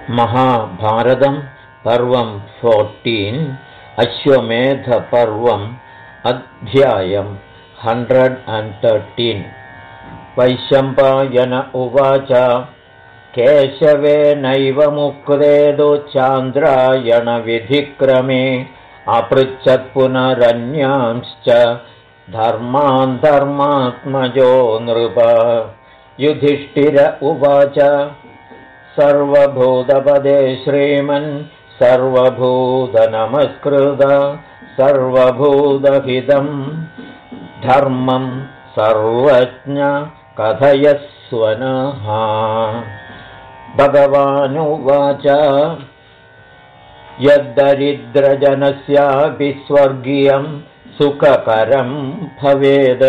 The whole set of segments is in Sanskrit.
महाभारतं पर्वं 14 अश्वमेधपर्वम् अध्यायं 113 वैशम्पायन उवाच केशवेनैव मुक्तेदो चान्द्रायणविधिक्रमे अपृच्छत् पुनरन्यांश्च धर्मान् धर्मात्मजो नृप युधिष्ठिर उवाच सर्वभूतपदे श्रीमन् सर्वभूतनमस्कृत सर्वभूतहितं धर्मं सर्वज्ञ कथयस्व नः। भगवानुवाच यद्दरिद्रजनस्यापि स्वर्गीयं सुखकरं भवेद्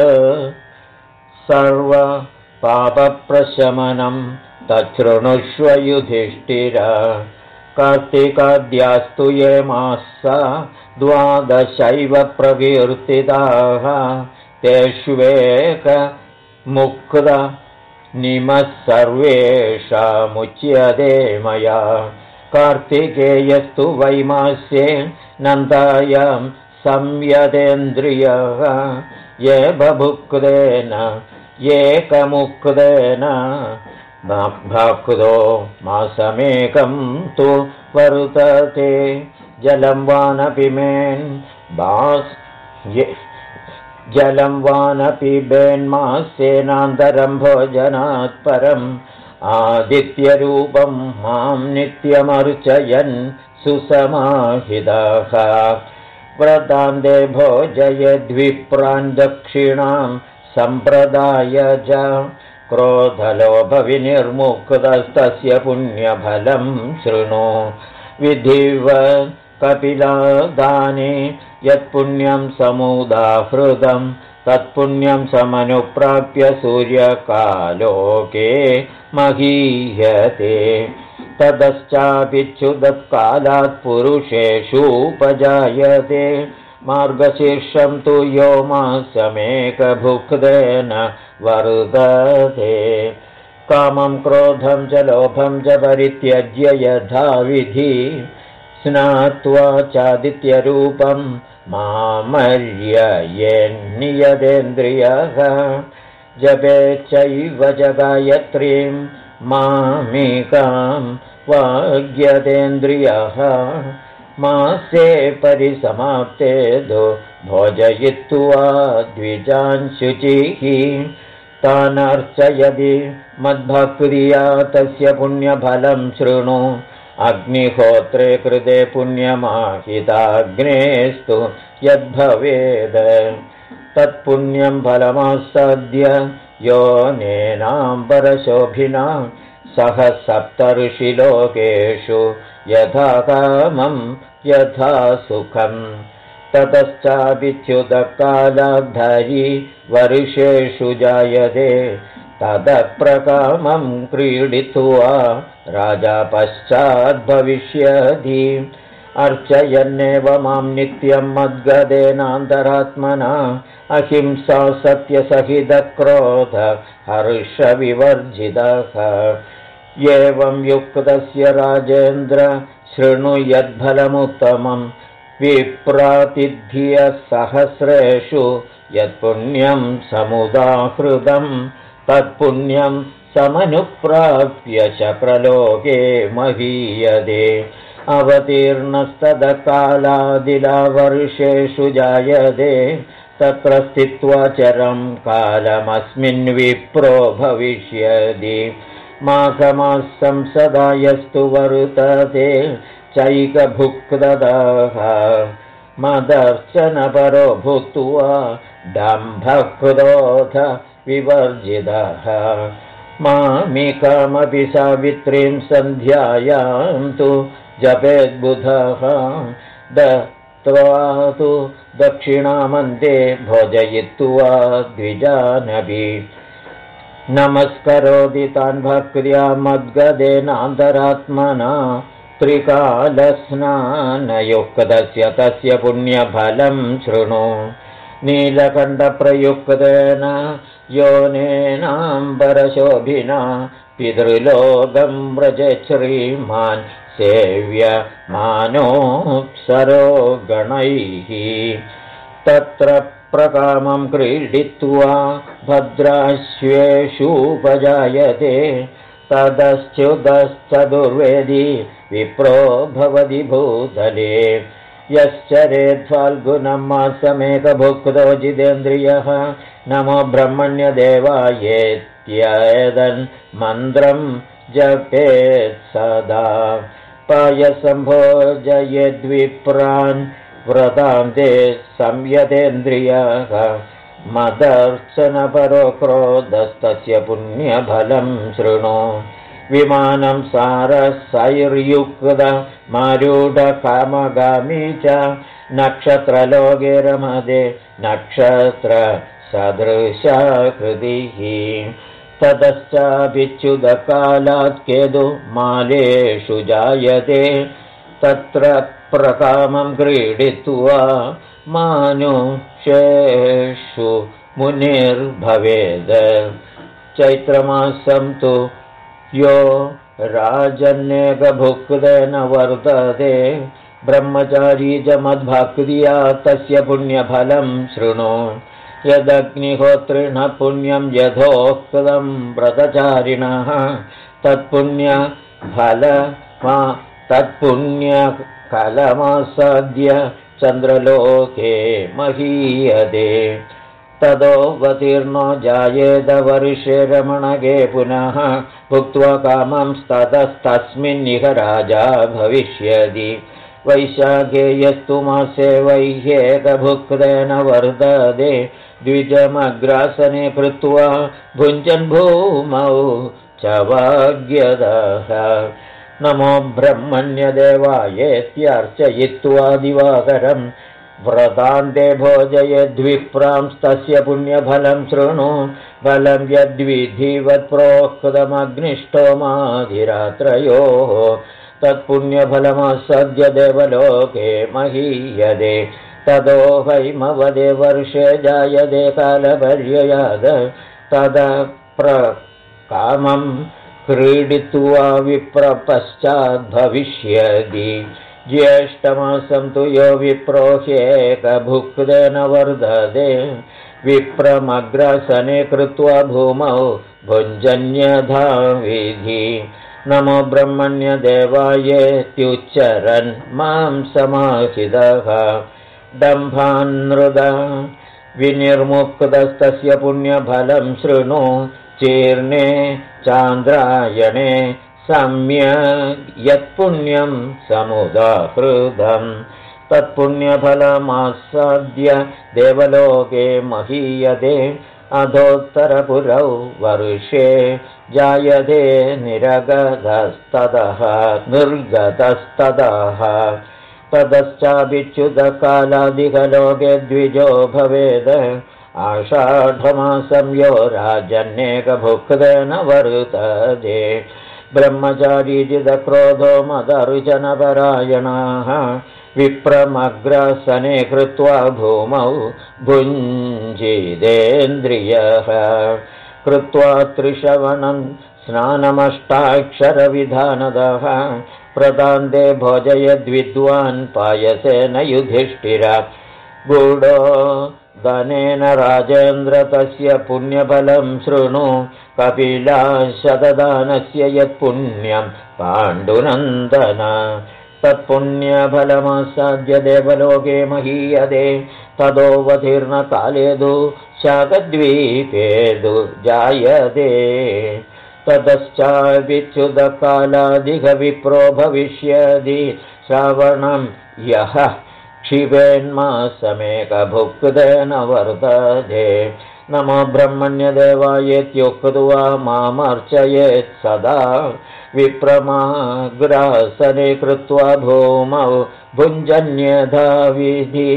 सर्वपापप्रशमनं तच्छृणुष्व युधिष्ठिर। कार्तिकाद्यास्तु ये मासा 12 प्रकीर्तिताः तेष्वेकमुक्त निमः सर्वेषामुच्यते मया। कार्तिकेयस्तु वैमास्ये नन्दायां संयतेन्द्रियः ये बभुक्तेन एकमुक्तेन भक्तो मासमेकं तु वर्तते। जलं वानपि बेन्मास्येनान्तरं भोजनात् परम् आदित्यरूपं मां नित्यमर्चयन् सुसमाहिताः व्रतान्ते भोजयद्विप्रान् दक्षिणां सम्प्रदाय च क्रोधलोभविनिर्मुक्तस्तस्य पुण्यफलं शृणु। विधिव कपिलादाने यत्पुण्यं समुदाहृतं तत्पुण्यं समनुप्राप्य सूर्यकालोके महीयते। ततश्चापिच्छुदत्कालात् पुरुषेषूपजायते मार्गशीर्षं तु यो मासमेकभुक्तेन वर्तते। कामं क्रोधं च लोभं च परित्यज्य यथाविधि स्नात्वा चादित्यरूपं मामर्ययेन्नियतेन्द्रियः जपेच्चैव च गायत्रीं मामेकां वाग्यतेन्द्रियः। मासे परिसमाप्ते भोजयित्वा द्विजान् शुचिः तानर्चयति मद्भक्त्या तस्य पुण्यफलं शृणु। अग्निहोत्रे कृते पुण्यमाहिताग्नेस्तु यद्भवेद् तत्पुण्यं फलमासाद्य योनेनाम्बरशोभिना सह सप्तर्षिलोकेषु यथा कामं यथा सुखम्। ततश्चापिच्युतकालाद्धरी वर्षेषु जायते ततः प्रकामं क्रीडित्वा राजा पश्चाद्भविष्यति। अर्चयन्नेव मां नित्यं मद्गदेनान्तरात्मना अहिंसा सत्यसहितक्रोध हर्षविवर्जितः। एवं युक्तस्य राजेन्द्र शृणु यद्फलमुत्तमं विप्रातिथियसहस्रेषु यत्पुण्यं समुदाहृतं तत्पुण्यं समनुप्राप्य चक्रलोके महीयते। अवतीर्णस्तदकालादिलावर्षेषु जायते तत्र स्थित्वा चरं कालमस्मिन् विप्रो भविष्यति। माघमासं सदा यस्तु वर्तते चैकभुक्तदाः मदर्चनपरो भूत्वा दम्भक्रोध विवर्जितः। मामिकामपि सावित्रीं सन्ध्यायां तु जपेद्बुधः दत्त्वा तु दक्षिणामन्ते भोजयित्वा द्विजानपि। नमस्करोति तान् भक्त्या मद्गदेनान्तरात्मना त्रिकालस्नानयुक्तस्य तस्य पुण्यफलं शृणु। नीलकण्ठप्रयुक्तेन योनेनाम्बरशोभिना पितृलोकं व्रजेत् श्रीमान् सेव्यमानोऽप्सरो गणैः तत्र प्रकामं क्रीडित्वा भद्राश्वेषूपजायते ततश्च्युतश्चतुर्वेदी विप्रो भवति भूतले यश्चरेद्फाल्गुनं मासमेकभुक्तो जितेन्द्रियः नमो ब्रह्मण्यदेवायेत्येदन् मन्त्रं जपेत् सदा पायसं भोजयेद्विप्रान् व्रतान्ते संयतेन्द्रियः मदर्चनपरो क्रोधस्तस्य पुण्यफलं शृणु विमानं सारसैर्युक्तमारूढकामगामी च नक्षत्रलोके रमते नक्षत्रसदृशाकृतिः ततश्चाभिच्युतकालात् केतुमालेषु जायते तत्र प्रकामं क्रीडित्वा मानुषेषु मुनिर्भवेद चैत्रमासं तु यो राजन्येकभुक्तेन वर्तते ब्रह्मचारी च मद्भक्त्या तस्य पुण्यफलं शृणु यदग्निहोत्रिणः पुण्यं यथोक्तं व्रतचारिणः तत्पुण्यफलमासाद्य चन्द्रलोके महीयते तदोऽवतीर्णो जायेत वर्षे रमणगे पुनः भुक्त्वा कामं ततस्तस्मिन्निह राजा भविष्यति वैशाखे यस्तु मासे वैह्येकभुक्तेन वर्तते द्विजमग्रासने कृत्वा भुञ्जन् भूमौ च वाग्यदः नमो ब्रह्मण्यदेवायेत्यर्चयित्वा दिवाकरं व्रतान्ते भोजयेद्विप्रांस्तस्य पुण्यफलं शृणु फलं यद्विधिवत् प्रोक्तमग्निष्टोमाधिरात्रयोः तत्पुण्यफलमासद्य देवलोके महीयते ततो हैमवदे वर्षे जायते कालपर्ययाद तदा प्रकामं क्रीडित्वा विप्रपश्चाद्भविष्यति ज्येष्ठमासं तु यो विप्रो ह्येकभुक्तेन वर्धते विप्रमग्रासने कृत्वा भूमौ भुञ्जन्यथा विधि नमो ब्रह्मण्यदेवायेत्युच्चरन् मां समाहितः दम्भान्नृदा विनिर्मुक्तस्तस्य पुण्यफलं शृणु चीर्णे चान्द्रायणे सम्यक् यत्पुण्यं समुदाहृतं तत्पुण्यफलमासाद्य देवलोके महीयते अधोत्तरपुरौ वर्षे जायते निर्गतस्ततः ततश्चाभिच्युतकालादिकलोके द्विजो भवेद आषाढमासं यो राजन्येकभुक्तेन वर्तते ब्रह्मचारी जितक्रोधो मदर्चनपरायणाः विप्रमग्रासने कृत्वा भूमौ भुञ्जितेन्द्रियः कृत्वा त्रिश्रवणं स्नानमष्टाक्षरविधानदः प्रदान्ते भोजयद्विद्वान् पायसेन युधिष्ठिरा गूढो धनेन राजेन्द्र तस्य पुण्यफलं शृणु कपिलाशतदानस्य यत्पुण्यं पाण्डुनन्दन तत्पुण्यफलमासाद्य देवलोके महीयते तदोऽवतीर्णकालेदु शाकद्वीपेदु जायते ततश्चाभिच्युतकालादिकविप्रो भविष्यति श्रावणं यः क्षिपेन्मासमेकभुक्तेन वर्तते नमो ब्रह्मण्यदेवायेत्युक्त्वा मामर्चयेत् सदा विप्रमाग्रासने कृत्वा भूमौ भुञ्जन्यथा विधि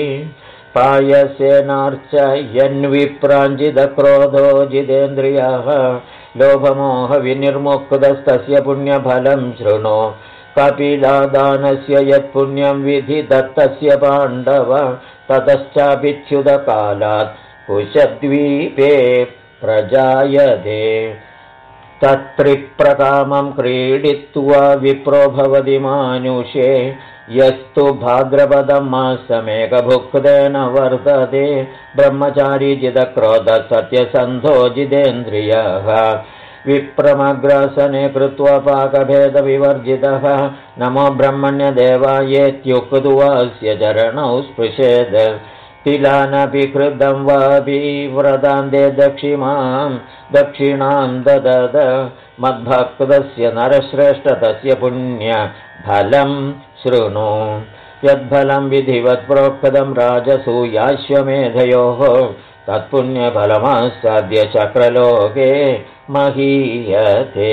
पायसेनार्चयन्विप्राञ्जितक्रोधो जितेन्द्रियः लोभमोहविनिर्मुक्तस्तस्य पुण्यफलं शृणु कपिलादानस्य यत्पुण्यं विधि दत्तस्य पाण्डव ततश्चाभिच्युतकालात् कुशद्वीपे प्रजायते तत्त्रिप्रकामं क्रीडित्वा विप्रो भवति मानुषे यस्तु भाद्रपदं मासमेकभुक्तेन वर्तते ब्रह्मचारी जितक्रोधः सत्यसन्धो जितेन्द्रियः विप्रमग्रासने कृत्वा पाकभेदविवर्जितः नमो ब्रह्मण्यदेवायेत्युक्त्वास्य चरणौ स्पृशेद तिलानपि कृतं वापि व्रतान्ते दक्षिणां ददद मद्भक्तस्य नरश्रेष्ठतस्य पुण्यफलं शृणु यद्फलं विधिवत् प्रोक्तं राजसूयाश्वमेधयोः तत्पुण्यफलमासाद्य चक्रलोके महीयते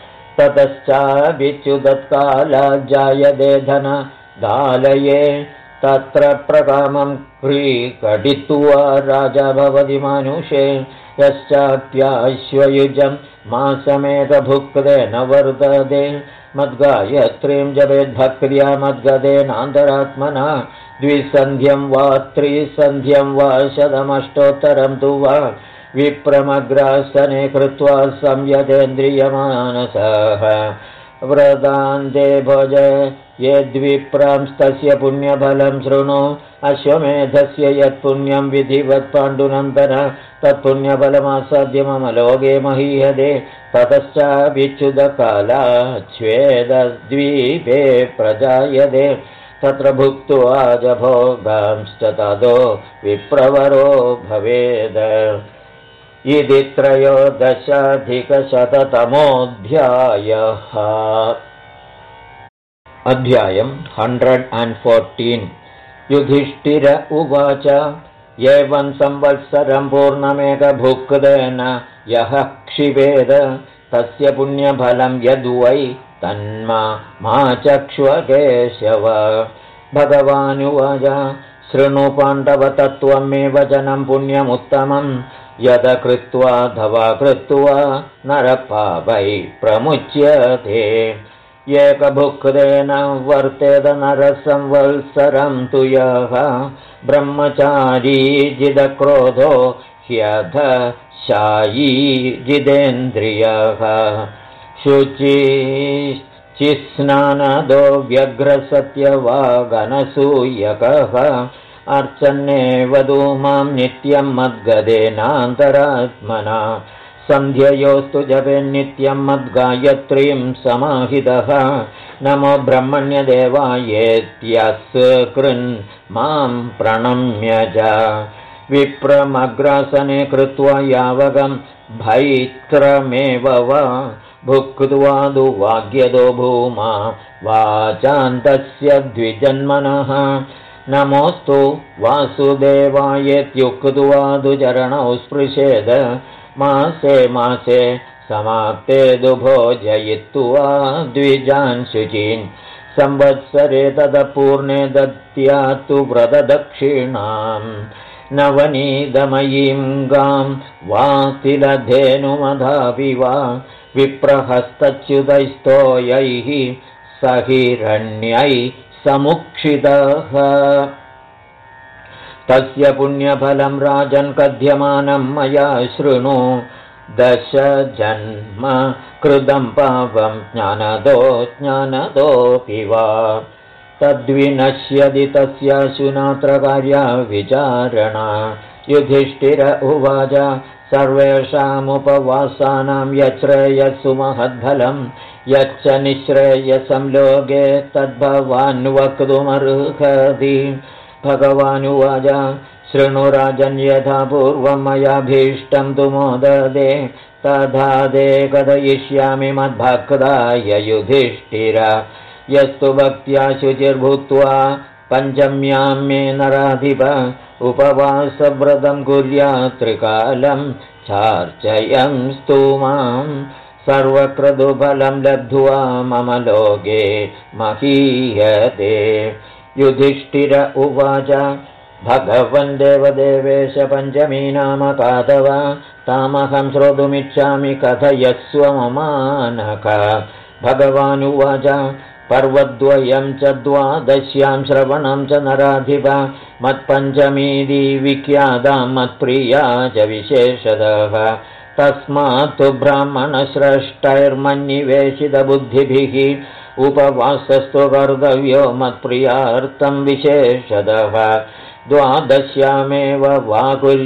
ततश्चाभिच्युतत्कालाज्जायते धनदालये तत्र प्रकामं क्रीकटित्वा राजा भवति मानुषे यश्चाप्याश्वयुजं मासमेकभुक्तेन वर्तते मद्गायत्रीं जपेद्भक्त्या मद्गदेनान्तरात्मना द्विसन्ध्यं वा त्रिसन्ध्यं वा शतमष्टोत्तरं तु वा विप्रमग्रासने कृत्वा संयतेन्द्रियमानसः व्रतान्ते भज यद्विप्रांस्तस्य पुण्यफलं शृणु अश्वमेधस्य यत्पुण्यं विधिवत् पाण्डुनन्दन तत्पुण्यफलमासाद्य मम लोके महीयते ततश्चाभिच्युतकालाच्छ्वेदद्वीपे प्रजायते तत्र भुक्त्वा च भोगांश्च ततो विप्रवरो भवेद इति 13अधिकशततमोऽध्यायः अध्यायं 114 युधिष्ठिर उवाच एवं संवत्सरं पूर्णमेकभुक्तेन यः क्षिपेद तस्य पुण्यफलं यद्वै तन्मा चक्ष्वकेशव भगवानुवाच शृणु पाण्डवतत्त्वं मे वचनं पुण्यमुत्तमं यद कृत्वा धवा कृत्वा नरपापै प्रमुच्यते एकभुक्तेन वर्तेत नरसंवत्सरं तु यः ब्रह्मचारी जितक्रोधो ह्यध शायी जितेन्द्रियः शुचिस्नानदो व्यग्रसत्यवागनसूयकः अर्चन्नेव मां नित्यं मद्गदेनान्तरात्मना सन्ध्ययोस्तु जपे नित्यं मद्गायत्रीं समाहितः नमो ब्रह्मण्यदेवायेत्यस्कृन् मां प्रणम्य च विप्रमग्रासने कृत्वा यावगं भैत्रमेव वा भुक्त्वा दुवाग्यदो भूमा वाचान्तस्य द्विजन्मनः नमोऽस्तु वासुदेवायेत्युक्त्वा दुचरणौ स्पृशेद मासे मासे समाप्ते दुभोजयित्वा द्विजान् शुचीन् संवत्सरे तदपूर्णे दत्यात्तु व्रतदक्षिणां नवनीतमयीं गां वा तिलधेनुमधापि वा विप्रहस्तच्युतैस्तोयैः सहिरण्यै समुक्षितः तस्य पुण्यफलं राजन् कथ्यमानं मया शृणु 10 जन्म कृतं पापं ज्ञानदोऽपि वा तद्विनश्यति तस्याशुनात्र कार्या विचारणा युधिष्ठिर उवाच सर्वेषामुपवासानां यच्छ्रेयस्सु महद्फलं यच्च निःश्रेयसं लोके तद्भवान् वक्तुमर्हति भगवानुवाच शृणु राजन् यथा पूर्वं मयाभीष्टं तु मोददे तथा ते कथयिष्यामि मद्भक्ताय युधिष्ठिर यस्तु भक्त्या शुचिर्भूत्वा पञ्चम्यां मे नराधिप उपवासव्रतं कुर्यात् त्रिकालं चार्चयं स्तुमां सर्वक्रतुफलं लब्ध्वा मम लोके महीयते युधिष्ठिर उवाच भगवन् देवदेवेश पञ्चमी नाम कातव तामहं श्रोतुमिच्छामि कथयस्व ममानक भगवानुवाच पर्वद्वयं च द्वादश्यां श्रवणं च नराधिप मत्पञ्चमीति विख्याता मत्प्रिया च विशेषतः तस्मात्तु ब्राह्मणश्रेष्ठैर्मन्निवेशितबुद्धिभिः उपवासस्तु कर्तव्यो मत्प्रियार्थं विशेषतः द्वादश्यामेव वा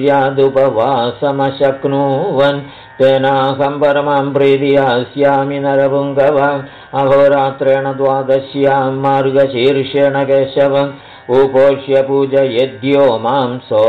कुर्यादुपवासमशक्नुवन् तेनाहं परमां प्रीतियास्यामि नरपुङ्गव अहोरात्रेण द्वादश्यां मार्गशीर्षेण केशवम् उपोष्य पूजयेद्यो मां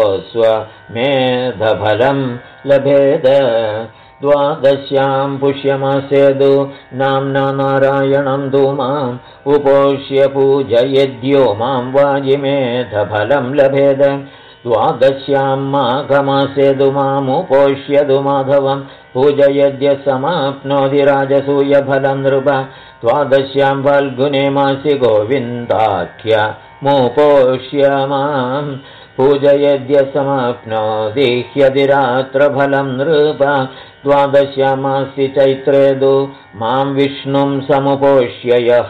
स्वमेधफलं लभेद द्वादश्यां पुष्यमासेदु नाम्ना नारायणं धूमाम् उपोष्य पूजयेद्यो मां वाजिमेधफलं लभेद द्वादश्यां माघमासेदु मामुपोष्यदु माधवं पूजयेद्य समाप्नोति राजसूयफलं नृप द्वादश्यां फाल्गुने मासि गोविन्दाख्यमुपोष्य मां पूजयेद्य समाप्नोति ह्यतिरात्रफलं नृप द्वादश्यामासि चैत्रेदु मां विष्णुं समुपोष्य यः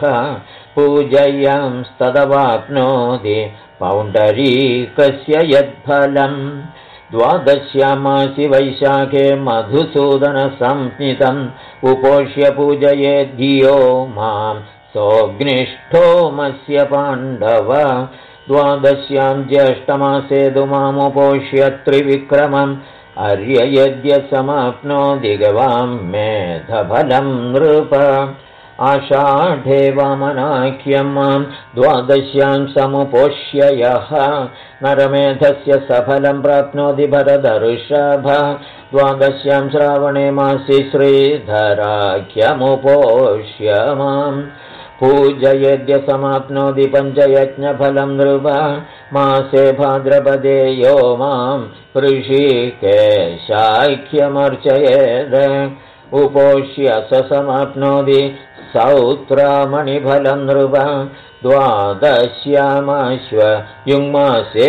पूजयंस्तदवाप्नोति पौण्डरीकस्य यद्फलम् द्वादश्यामासि वैशाखे मधुसूदनसंज्ञितम् उपोष्य पूजयेद्धियो मां सोऽग्निष्ठोमस्य पाण्डव द्वादश्यां ज्येष्ठमासेदु मामुपोष्य त्रिविक्रमम् अर्ययद्य समाप्नोति गवां मेधफलं नृप आषाढे वामनाख्यं मां द्वादश्यां समुपोष्य यः नरमेधस्य सफलं प्राप्नोति भरतऋषभ द्वादश्यां श्रावणे मासि श्रीधराख्यमुपोष्य मां पूजयेद्य समाप्नोति पञ्चयज्ञफलं नृप मासे भाद्रपदे यो मां ऋषिकेशाख्यमर्चयेद उपोष्य स समाप्नोति सौत्रामणिफलं नृप द्वादश्यामाश्व युङ्मासे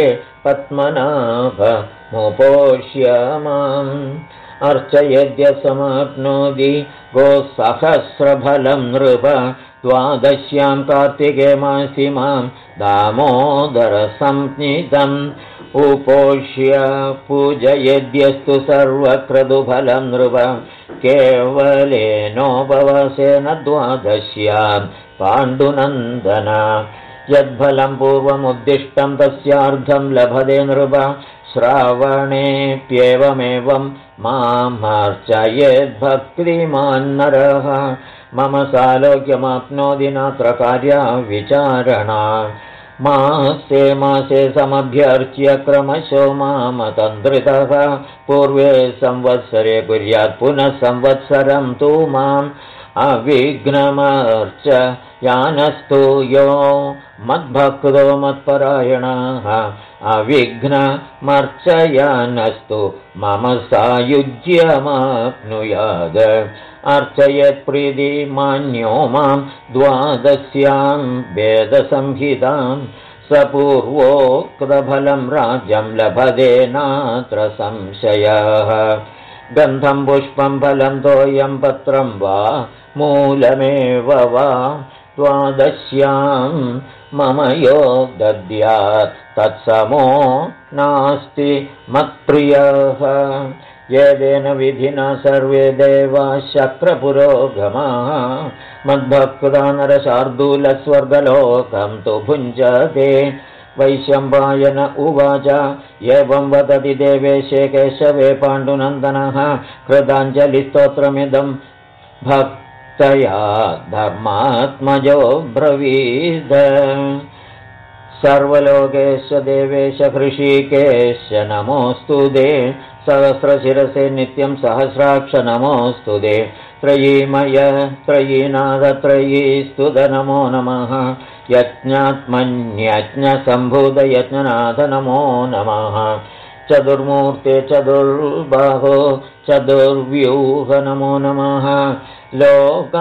पद्मनाभमुपोष्य माम् अर्चयेद्य समाप्नोति गोसहस्रफलं नृप द्वादश्यां कार्तिके मासि मां दामोदरसंज्ञितम् उपोष्य पूजयेद्यस्तु सर्वक्रतुफलं नृप केवलेनोपवासेन द्वादश्यां पाण्डुनन्दन यद्फलं पूर्वमुद्दिष्टं तस्यार्धं लभते नृप श्रावणेऽप्येवमेवं मामर्चयेद्भक्तिमान् नरः मम सालोक्यमाप्नोति नात्र कार्या विचारणा मासे मासे समभ्यर्च्य क्रमशो मामतन्द्रितः पूर्वे संवत्सरे कुर्यात् पुनः संवत्सरं तु माम् अविघ्नमर्च यानस्तु यो मद्भक्तो मत्परायणः अविघ्नमर्चयानस्तु मम सायुज्यमाप्नुयाद अर्चयत्प्रीतिमान्यो मां द्वादश्यां वेदसंहितां स पूर्वोक्तफलं राज्यं लभते नात्र संशयः गन्धं पुष्पं फलं तोयं पत्रं वा मूलमेव वा द्वादश्यां मम यो दद्यात् तत्समो नास्ति मत्प्रियः येदेन विधिना सर्वे देवाः शक्रपुरोगमाः मद्भक्ता नरशार्दूलस्वर्गलोकं तु भुञ्जते वैशम्पायन उवाच एवं वदति देवेशे केशवे पाण्डुनन्दनः कृताञ्जलिस्तोत्रमिदं भक्तया धर्मात्मजो ब्रवीद सर्वलोकेश देवेश हृषीकेश नमोऽस्तु ते सहस्रशिरसे नित्यं सहस्राक्ष नमोऽस्तु ते त्रयीमय त्रयीनाथत्रयीस्तुत नमो नमः यज्ञात्मन्यज्ञसम्भूत यज्ञनाथ नमो नमः चतुर्मूर्ते चतुर्बाहो चतुर्व्यूह नमो नमः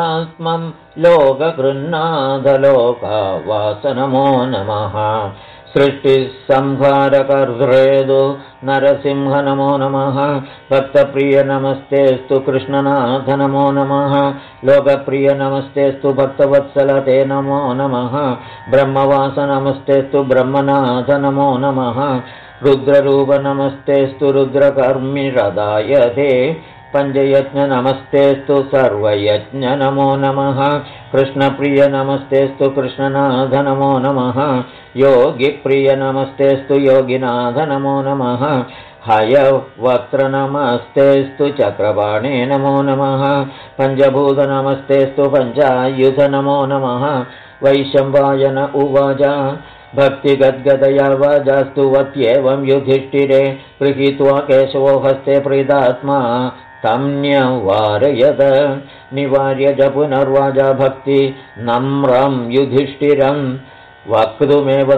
लोकात्मं लोकगृह्णाध लोकावास नमो नमः सृष्टिसंहारकर्तृ नरसिंह नमो नमः। भक्तप्रिय नमस्तेस्तु कृष्णनाथ नमो नमः। लोकप्रिय नमस्तेस्तु भक्तवत्सल ते नमो नमः। ब्रह्मवास नमस्तेस्तु ब्रह्मनाथ नमो नमः। रुद्ररूप नमस्तेस्तु रुद्रकर्मिरदाय ते। पञ्चयज्ञ नमस्तेस्तु सर्वयज्ञ नमो नमः। कृष्णप्रिय नमस्तेस्तु कृष्णनाथ नमो नमः। योगिप्रिय नमस्तेस्तु योगिनाथ नमो नमः। हयवक्त्र नमस्तेस्तु चक्रपाणे नमो नमः। पञ्चभूत नमस्तेस्तु पञ्चायुध नमो नमः। वैशम्पायन उवाच भक्तिगद्गदया वाजास्तु वत्येवं युधिष्ठिरे। गृहीत्वा केशवो हस्ते प्रीतात्मा तं न्यवारयत। निवार्य च पुनर्वाजा भक्ति नम्रं युधिष्ठिरं। वक्तुमेव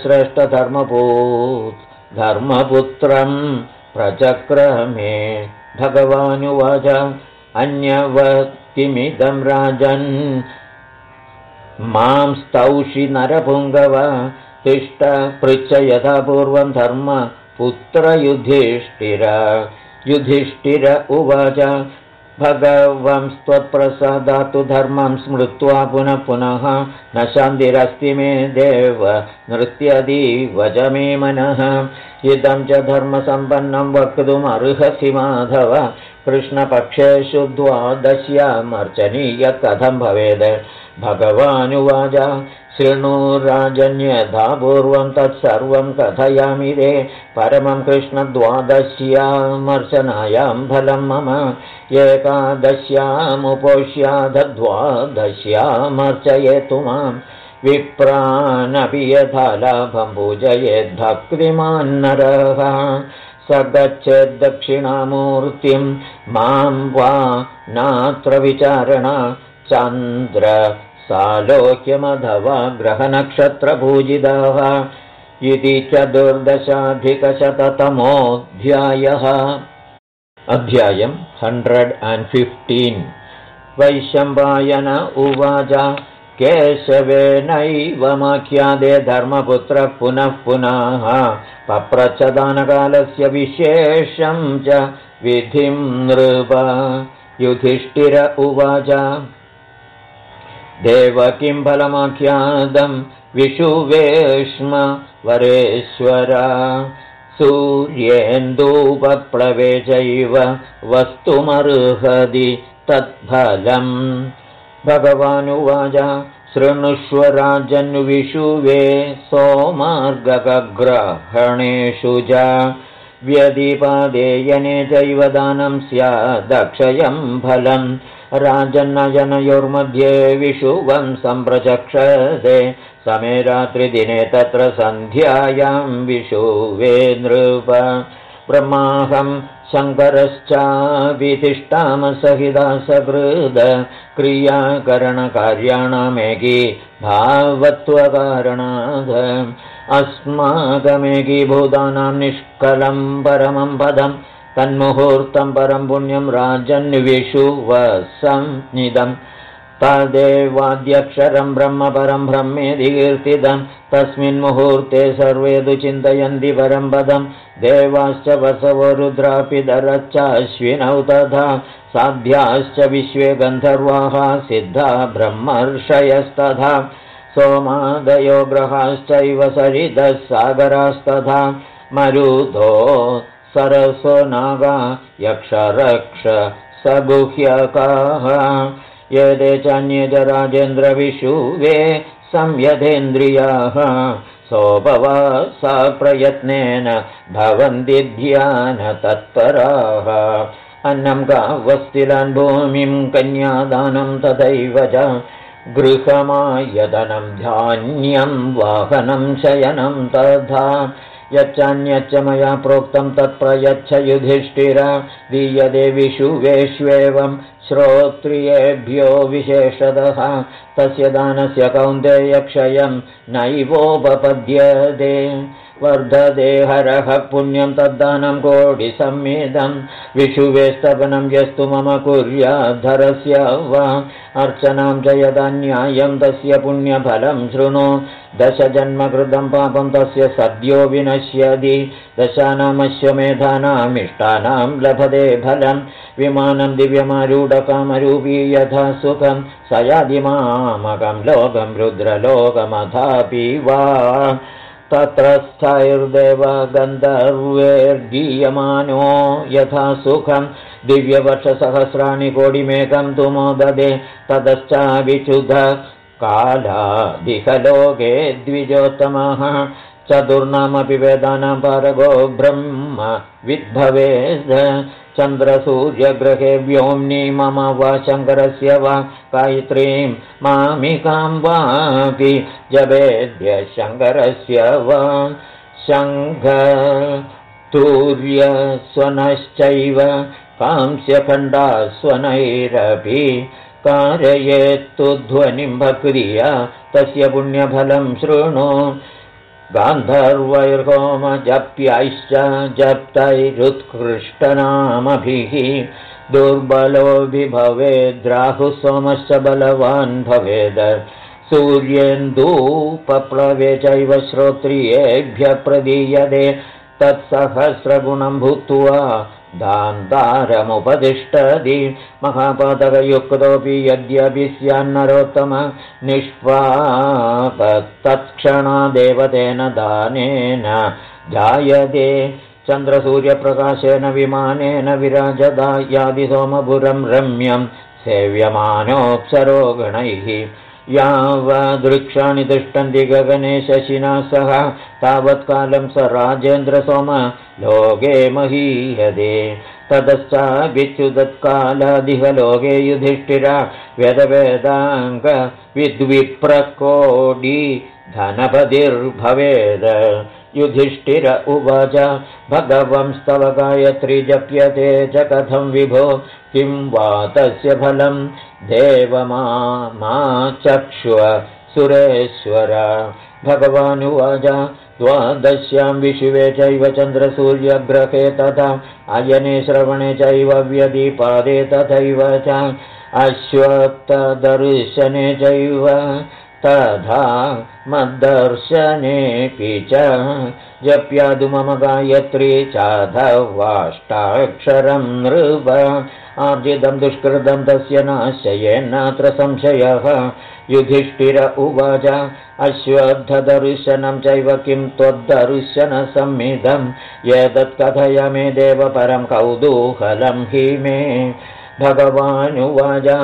नरश्रेष्ठधर्मपुत्रं प्रचक्रमे। भगवानुवाच अन्यवक्तिमिदं राजन् मां स्तौषि नरपुङ्गव। तिष्ठ पृच्छ यथा पूर्वं धर्मपुत्र युधिष्ठिर। युधिष्ठिर उवाच भगवंस्त्वत्प्रसादात् धर्मं स्मृत्वा पुनः पुनः न शान्तिरस्ति मे देव नृत्यदीव च मे मनः। इदं च धर्मसम्पन्नं वक्तुमर्हसि माधव। कृष्णपक्षेषु द्वादश्यामर्चनीय कथं भवेद्। भगवानुवाच शृणु राजन्यथा पूर्वं तत्सर्वं कथयामि ते। परमं कृष्णद्वादश्यामर्चनायां फलं मम। एकादश्यामुपोष्याद्वादश्यामर्चयेतु मां। विप्रानपि यथा लाभं पूजयेद्भक्तिमान्नरः। स गच्छेद्दक्षिणामूर्तिं मां वा नात्र विचारणा। चन्द्र सालोक्यमधवा ग्रहनक्षत्रपूजिताः। इति चतुर्दशाधिकशततमोऽध्यायः। अध्यायं 115। वैशम्पायन उवाच केशवेनैवमाख्यादे धर्मपुत्रः पुनः पुनः। पप्रच्छदानकालस्य विशेषं च विधिं नृप। युधिष्ठिर उवाच देवकिं फलमाख्यातं विशुवेश्म वरेश्वर। सूर्येन्दुपप्लवे चैव वस्तुमर्हति तत्फलम्। भगवानुवाच शृणुष्व राजन्विषुवे सोमार्गग्रहणेषु च। व्यधिपादेयने चैव दानं स्यादक्षयं फलम्। राजन्नयनयोर्मध्ये विशुवं सम्प्रचक्षते। समे रात्रिदिने तत्र सन्ध्यायां विशुवे नृप। ब्रह्माहं शङ्करश्चाभितिष्ठामसहिता सकृद। क्रियाकरणकार्याणामेकी भावत्वकारणात्। अस्माकमेकीभूतानां निष्कलं परमं पदं। तन्मुहूर्तं परं पुण्यं राजन्विषुवसंनिधं। तदेवाद्यक्षरं ब्रह्म परं ब्रह्मेति कीर्तितं। तस्मिन्मुहूर्ते सर्वे तु चिन्तयन्ति परं पदं। देवाश्च वसवो रुद्रापितरश्चाश्विनौ तथा साध्याश्च विश्वे गन्धर्वाः सिद्धा ब्रह्मर्षयस्तथा। सोमादयो ग्रहाश्चैव सरितः सागरास्तथा। मरुतो सरसो नागा यक्षरक्ष सगुह्यकाः। एते चान्ये च राजेन्द्रविशुवे संयथेन्द्रियाः। सोपवासा प्रयत्नेन भवन्ति ध्यानतत्पराः। अन्नं गावस्तिलान् भूमिं कन्यादानं तथैव च। गृहमायतनं धान्यं वाहनं शयनं तथा। यच्चान्यच्च मया प्रोक्तं तत्प्रयच्छ युधिष्ठिर। दीयते विशुवेष्वेवं श्रोत्रियेभ्यो विशेषतः। तस्य दानस्य कौन्तेयक्षयं नैवोपपद्यते। वर्धते हरः पुण्यं तद्दानं कोटिसम्मिदं। विशुवे स्तपनं यस्तु मम कुर्याद्धरस्य वा। अर्चनां च यदा न्यायं तस्य पुण्यफलं शृणु। 10 पापं तस्य सद्यो विनश्यति 10 लभते फलं विमानं दिव्यमारूढकामरूपी यथा सुखं स यादिमामकं लोकं रुद्रलोकमथापि वा तत्र स्थैर्देव गन्धर्वैर्गीयमानो यथा सुखं दिव्यवर्षसहस्राणि कोटिमेकं तु मोददे ततश्चाविच्युत कालादिहलोके द्विजोत्तमः चतुर्णामपि वेदानां पारगो ब्रह्म विद्भवेद् चन्द्रसूर्यग्रहे व्योम्नि मम वा शङ्करस्य वा गायत्रीं मामिकां वापि जपेद्य शङ्करस्य वा शङ्खतूर्यस्वनश्चैव कांस्यखण्डास्वनैरपि कारयेत्तु ध्वनिं भक्रिया तस्य पुण्यफलं शृणु गान्धर्वैर्होमजप्यैश्च जप्तैरुत्कृष्टनामभिः दुर्बलो भवेद्राहुः सोमश्च बलवान् भवेद् सूर्येन्दूपप्लवे चैव श्रोत्रियेभ्यः प्रदीयते तत्सहस्रगुणं भूत्वा दान्तारमुपदिष्टति महापातकयुक्तोऽपि यद्यपि स्यान्नरोत्तम निष्पापतत्क्षणादेवतेन दानेन जायते चन्द्रसूर्यप्रकाशेन विमानेन विराजदा यादि सोमपुरं रम्यं सेव्यमानोऽप्सरो गणैः यावदृक्षाणि तिष्ठन्ति गगने शशिना सह तावत्कालं स राजेन्द्रसोम लोके महीयते ततश्चाविच्युतत्कालादिहलोके युधिष्ठिरा वेदवेदाङ्ग विद्विप्रकोडी धनपतिर्भवेद युधिष्ठिर उवाच भगवंस्तव गायत्री जप्यते च कथं विभो किं वा तस्य फलं देवमा चक्ष्व सुरेश्वर भगवानुवाच 12 विषुवे चैव चन्द्रसूर्यग्रहे तथा अयने श्रवणे चैव व्यतिपादे तथैव च अश्वत्थदर्शने चैव तथा मद्दर्शनेऽपि च जप्यादु मम गायत्री चाधवाष्टाक्षरं नृप आर्जितं दुष्कृतं तस्य नाशयेन्नात्र संशयः युधिष्ठिर उवाच अश्वत्थदर्शनं चैव किं त्वद्दर्शनसंमिदं एतत् कथय मे देव परं कौतूहलं हि मे भगवानुवाच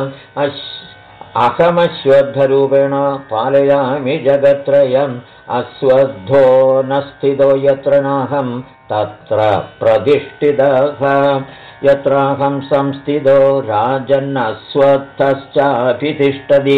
अहमश्वत्थरूपेण पालयामि जगत्त्रयम् अश्वत्थो न स्थितो यत्र नाहं तत्र प्रतिष्ठितः यत्राहं संस्थितो राजन्नश्वत्थश्चाभितिष्ठति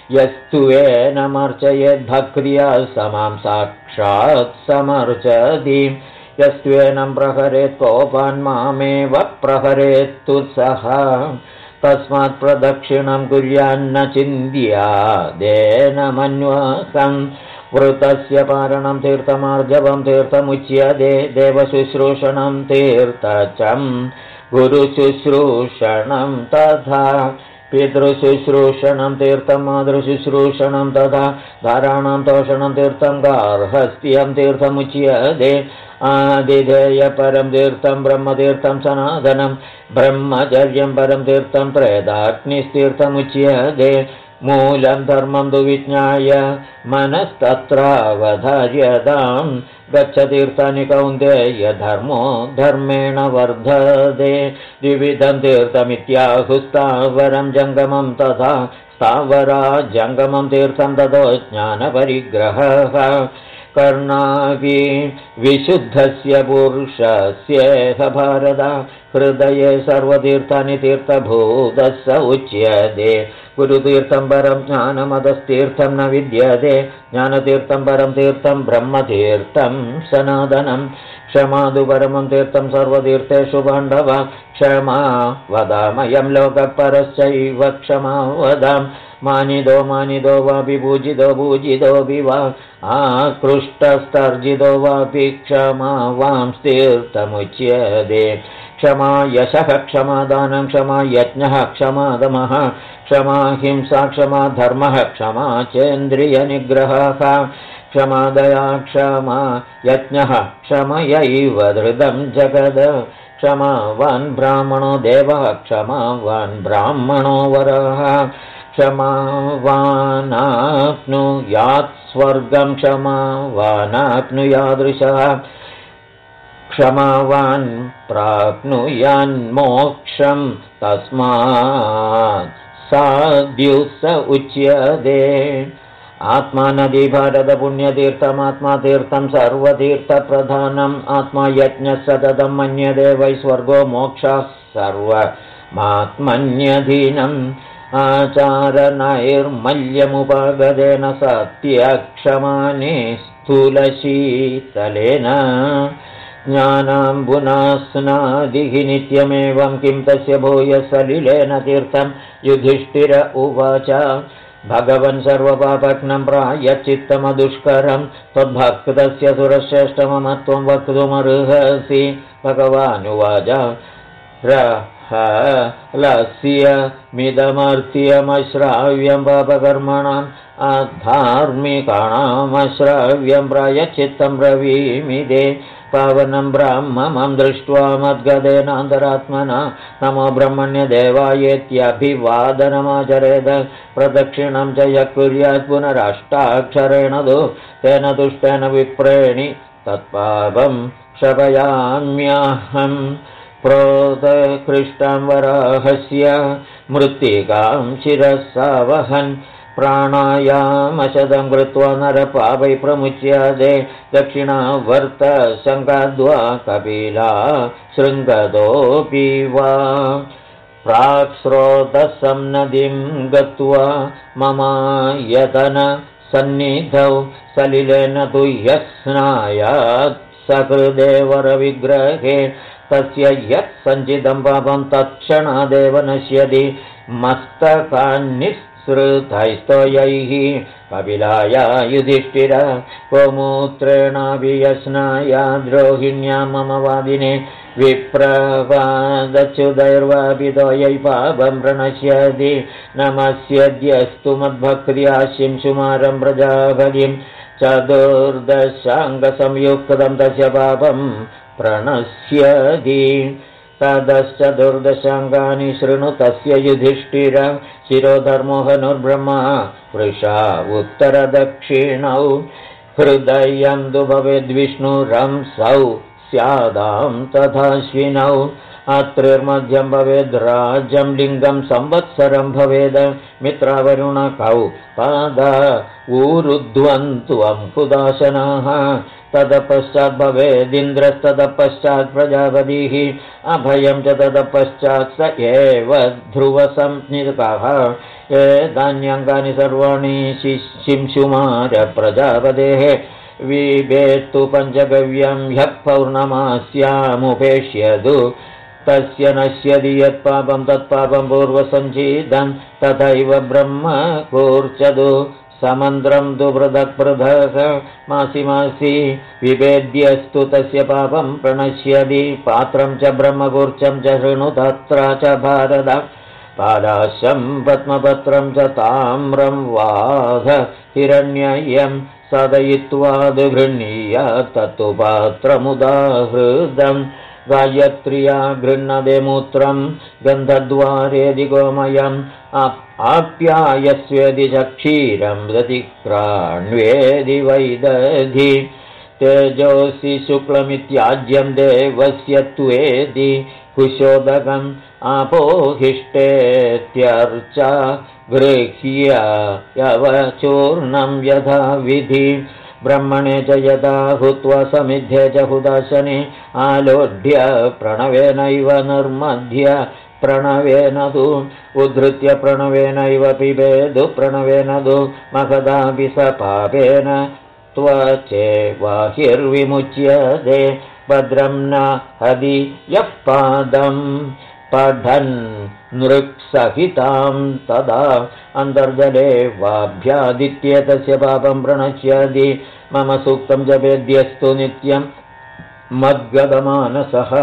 यस्त्वेनमर्चयेद्भक्त्या समां साक्षात् समर्चति यस्त्वेनं प्रहरेत् कोपान् मामेव प्रहरेत्तु सः तस्मात् प्रदक्षिणं कुर्यान्न चिन्त्यादेन मन्वकं वृतस्य पारणं तीर्थमार्जवं तीर्थमुच्यते देवशुश्रूषणं तीर्थचं गुरुशुश्रूषणं तथा पितृशुश्रूषणं तीर्थं मातृशुश्रूषणं तथा धाराणां तोषणं तीर्थं गार्हस्थ्यं तीर्थमुच्यते आदिधेय परं तीर्थं ब्रह्मतीर्थं सनातनं ब्रह्मचर्यं परं तीर्थं प्रेदाग्निस्तीर्थमुच्यते मूलं धर्मं तु विज्ञाय मनस्तत्रावधार्यतां गच्छतीर्थानि कौन्तेय धर्मो धर्मेण वर्धते द्विविधं तीर्थमित्याहुस्तावरं जङ्गमं तथा स्थावरा जङ्गमं तीर्थं ततो ज्ञानपरिग्रहः कर्णाभि विशुद्धस्य पुरुषस्येह भारत हृदये सर्वतीर्थानि तीर्थभूतः स उच्यते गुरुतीर्थं परं ज्ञानमदस्तीर्थं न विद्यते ज्ञानतीर्थं परं तीर्थं ब्रह्मतीर्थं सनातनं क्षमादु परमं तीर्थं सर्वतीर्थेषु पाण्डव क्षमा वदामयं लोकः परश्चैव क्षमा वदाम मानिदो मानिदो वापि पूजितो पूजितोऽपि वा आकृष्टस्तर्जितो वापि क्षमा वांस्तीर्थमुच्यते क्षमा यशः क्षमा दानं क्षमा यज्ञः क्षमा दमः क्षमा हिंसा क्षमा धर्मः क्षमा चेन्द्रियनिग्रहः क्षमादया क्षमा यज्ञः क्षमयैव धृतं जगद क्षमावान् ब्राह्मणो देवः क्षमावान् ब्राह्मणो वरः क्षमावानाप्नुयात् स्वर्गं क्षमावानाप्नुयादृशः क्षमावान् प्राप्नुयान्मोक्षं तस्मात् साध्युः स उच्यते आत्मा नदी भारतपुण्यतीर्थमात्मा तीर्थं सर्वतीर्थप्रधानम् आत्मा यज्ञः सततं मन्यते वै स्वर्गो मोक्षः सर्वमात्मन्यधीनम् आचारनैर्मल्यमुपगतेन सत्यक्षमाने स्थूलशीतलेन ज्ञानाम्बुनास्नादिः नित्यमेवं किं तस्य भूयः सलिलेन तीर्थं युधिष्ठिर उवाच भगवन् सर्वपापघ्नं प्रायश्चित्तमदुष्करं त्वद्भक्तस्य सुरश्रेष्ठममत्वं वक्तुमर्हसि भगवानुवाच रहलस्य मिदमर्त्यमश्राव्यं पापकर्मणाम् अधार्मिकाणामश्राव्यं प्रायश्चित्तं ब्रवीमिदे पावनं ब्रह्ममं दृष्ट्वा मद्गदेनान्तरात्मना नमो ब्रह्मण्यदेवायेत्यभिवादनमाचरेद प्रदक्षिणं च यः कुर्यात् पुनरष्टाक्षरेण तेन तुष्टेन विप्रेणि तत्पापं क्षपयाम्यहम् प्रोतकृष्टां वराहस्य मृत्तिकां शिरसा वहन् प्राणायामशतं कृत्वा नरपापै प्रमुच्यते दक्षिणावर्त शङ्काद्वा कपिला शृङ्गतोऽपि वा प्राक्स्रोतसं नदीं गत्वा ममायतन सन्निधौ सलिलेन तु यः स्नायात् सकृदेवरविग्रहे तस्य यत् सञ्चितं पापं तत्क्षणादेव नश्यति मस्तकान्निःसृतैस्तोयैः कपिलाया युधिष्ठिर गोमूत्रेणापि यस्नाया द्रोहिण्या मम वादिने विप्रवादच्युतैर्वापि तोयै पापं प्रणश्यति नमस्यद्यस्तु मद्भक्त्या शिंशुमारं प्रजापतिं चतुर्दशाङ्गसंयुक्तं तस्य पापं प्रणश्यति तदश्चतुर्दशाङ्गानि शृणु तस्य युधिष्ठिर शिरोधर्मोहनुर्ब्रह्मा वृषा उत्तरदक्षिणौ हृदयं तु भवेद्विष्णुरंसौ स्यादां तथाश्विनौ अत्रिर्मध्यं भवेद्राजं लिङ्गं संवत्सरं भवेद मित्रावरुणकौ पादा ऊरुध्वन्त्वं कुदाशनाः ततः पश्चात् भवेदिन्द्रस्ततः पश्चात् प्रजापतिः अभयं च ततः पश्चात् स एव ध्रुवसंज्ञितः एतान्यङ्गानि सर्वाणि शिंशुमार प्रजापतेः विभेत्तु पञ्चगव्यं ह्यः पौर्णमास्यामुपेक्ष्यतु तस्य नश्यति यत्पापं तत्पापं पूर्वसञ्चितं तथैव ब्रह्म कूर्चतु समन्त्रं तु पृथक् पृथक् मासि मासि विभेद्यस्तु तस्य पापं प्रणश्यति पात्रं च ब्रह्मकूर्चं च शृणु तत्र च भारत पादाशं पद्मपत्रं च ताम्रं वाह हिरण्ययं साधयित्वा गृह्णीय तत्तु पात्रमुदाहृतं गायत्र्या गृह्णदे मूत्रं गन्धद्वारेदि गोमयम् आप्यायस्वेदि च क्षीरं दधिक्राण्वेदि वैदधि तेजोऽसि शुक्लमित्याज्यं देवस्य त्वेदि कुशोदकम् आपोहिष्टेत्यर्चा गृह्य यवचूर्णं यथा विधि ब्रह्मणे च यदा हुत्वा समिध्ये च हुदाशने आलोढ्य प्रणवेनैव निर्मध्य प्रणवेन तु उद्धृत्य प्रणवेनैव पिबेदु प्रणवेन तु महदापि स पापेन त्वचेवाहिर्विमुच्यते भद्रं न हदि यः पादं पठन् नृक्सहितां तदा अन्तर्जले वाभ्यादित्ये तस्य पापं प्रणश्यति मम सूक्तं जपेद्यस्तु नित्यं मद्गतमानसः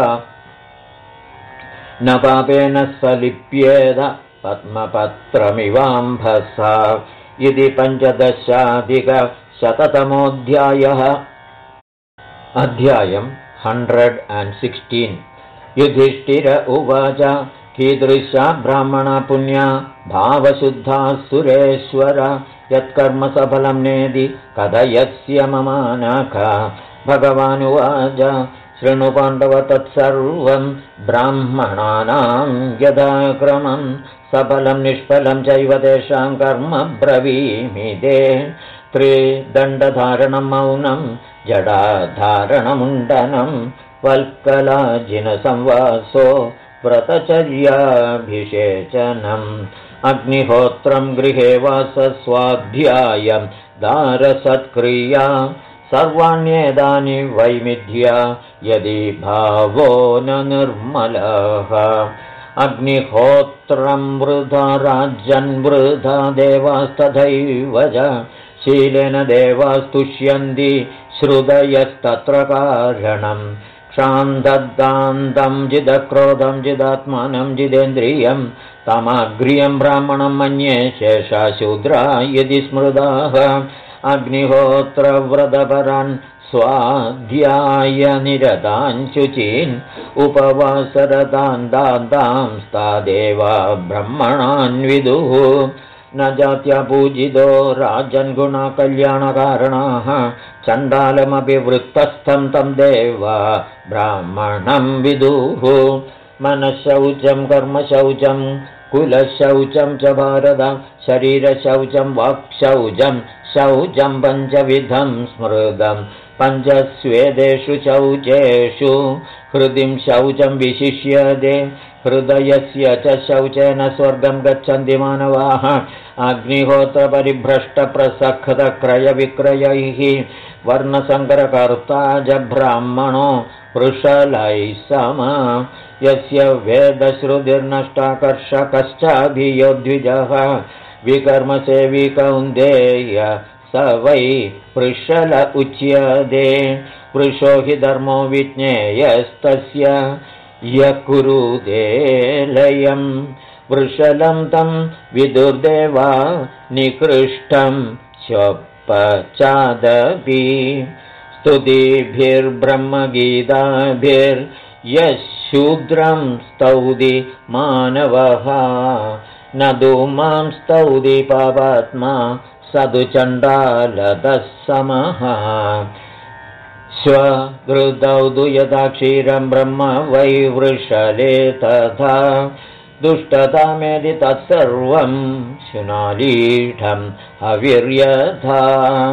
न पापेन सलिप्येद पद्मपत्रमिवाम्भसा इति 15 शततमोऽध्यायः। अध्यायम् 116। युधिष्ठिर उवाच कीदृशा ब्राह्मणा पुण्या भावशुद्धा सुरेश्वर यत्कर्मसफलं नेदि कथयस्य ममानख। भगवानुवाच शृणु पाण्डव तत्सर्वं ब्राह्मणानां यथाक्रमं सफलं निष्फलं चैव तेषां कर्म ब्रवीमि ते। त्रिदण्डधारणं मौनं जडाधारणमुण्डनं वल्कलाजिनसंवासो व्रतचर्याभिषेचनम् अग्निहोत्रं गृहे वासस्वाध्यायं दारसत्क्रिया सर्वाण्येतानि वैमिध्या यदि भावो न निर्मलः। अग्निहोत्रं वृथा राज्यन् वृथा देवास्तथैव च शीलेन देवास्तुष्यन्ति श्रुतयस्तत्र कारणम्। क्षान्तदान्तं जिदक्रोधं जिदात्मानं जिदेन्द्रियं तमग्र्यं ब्राह्मणं मन्ये शेषा शूद्रा यदि स्मृताः। अग्निहोत्रव्रतपरान् स्वाध्यायनिरतान् शुचीन् उपवासरतान् दान्तांस्तादेवा ब्रह्मणान् विदुः। न जात्या पूजितो राजन् गुणा कल्याणकारणाः चण्डालमपि वृत्तस्थं तं देवा ब्राह्मणं विदुः। मनःशौचं कर्मशौचं कुलशौचं च भारत शरीरशौचं वाक्शौचं शौचं पञ्चविधं स्मृतं पञ्चस्वेदेषु शौचेषु हृदिं शौचं विशिष्यते। हृदयस्य च शौचेन स्वर्गं गच्छन्ति मानवाः। अग्निहोत्रपरिभ्रष्टप्रसक्तक्रयविक्रयैः वर्णसङ्करकर्ता च ब्राह्मणो वृषलैः सम। यस्य वेदश्रुतिर्नष्टाकर्षकश्चाभियो द्विजः विकर्मसेवी कौन्तेय स वै वृषल उच्यते। वृषो हि धर्मो विज्ञेयस्तस्य य कुरुते लयम्। वृषलं तं विदुर्देवा निकृष्टं स्वपचादपि। स्तुतिभिर्ब्रह्मगीताभिर्यः शूद्रं स्तौति मानवः न धूमां स्तौति पापात्मा स तु चण्डालतः समः। स्वहृदौ तु यथा क्षीरं ब्रह्म वै वृषले तथा दुष्टतामेदि तत्सर्वं शुनालीढं हविर्यथा।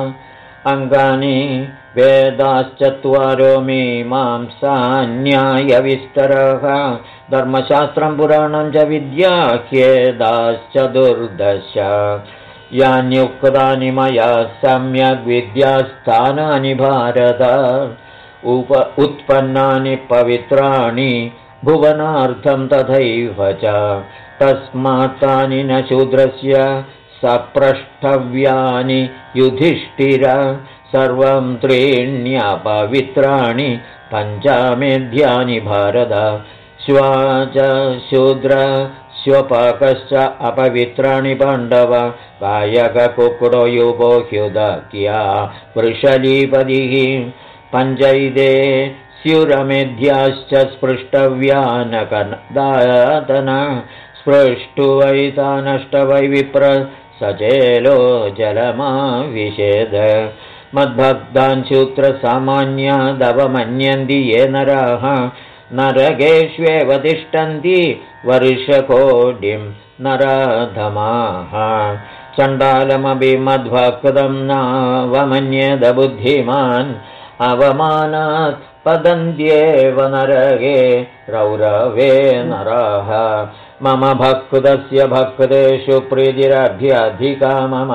अङ्गानि वेदाश्चत्वारो मीमांसा न्यायविस्तरः धर्मशास्त्रं पुराणं च विद्या ह्येदाश्चतुर्दश। यान्युक्तानि मया सम्यग् विद्यास्थानानि भारत उत्पन्नानि पवित्राणि भुवनार्थं तथैव च। तस्मात् तानि न शूद्रस्य सप्रष्टव्यानि युधिष्ठिर। सर्वं त्रीण्यपवित्राणि पञ्चमेध्यानि भारत। श्वाच शूद्र श्वपाकश्च अपवित्राणि पाण्डव। कायककुक्कुटो युपो ह्युदक्या वृषलीपतिः। पञ्चैदे स्युरमेध्याश्च स्पृष्टव्या न कदातन। स्पृष्टुवैता नष्टवै विप्र सचेलो जलमाविशेद। मद्भक्तान् शूद्रसामान्यादवमन्यन्ति ये नराः नरकेष्वेव तिष्ठन्ति वर्षकोटिं नराधमाः। चण्डालमपि मद्भक्तं नावमन्येद बुद्धिमान् अवमानात् पतन्त्येव नरके रौरवे नराः। मम भक्तस्य भक्तेषु प्रीतिरभ्यधिका मम